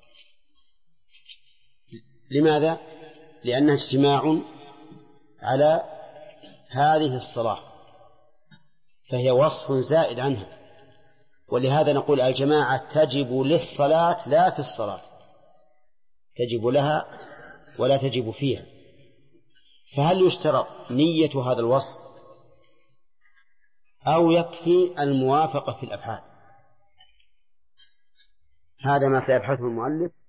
لماذا؟ لأنه اجتماع على هذه الصلاة، فهي وصف زائد عنها، ولهذا نقول الجماعة تجب للصلاة لا في الصلاة، تجب لها ولا تجب فيها. فهل يشترط نية هذا الوصف أو يكفي الموافقة في الأفعال؟ هذا ما سيبحثه المؤلف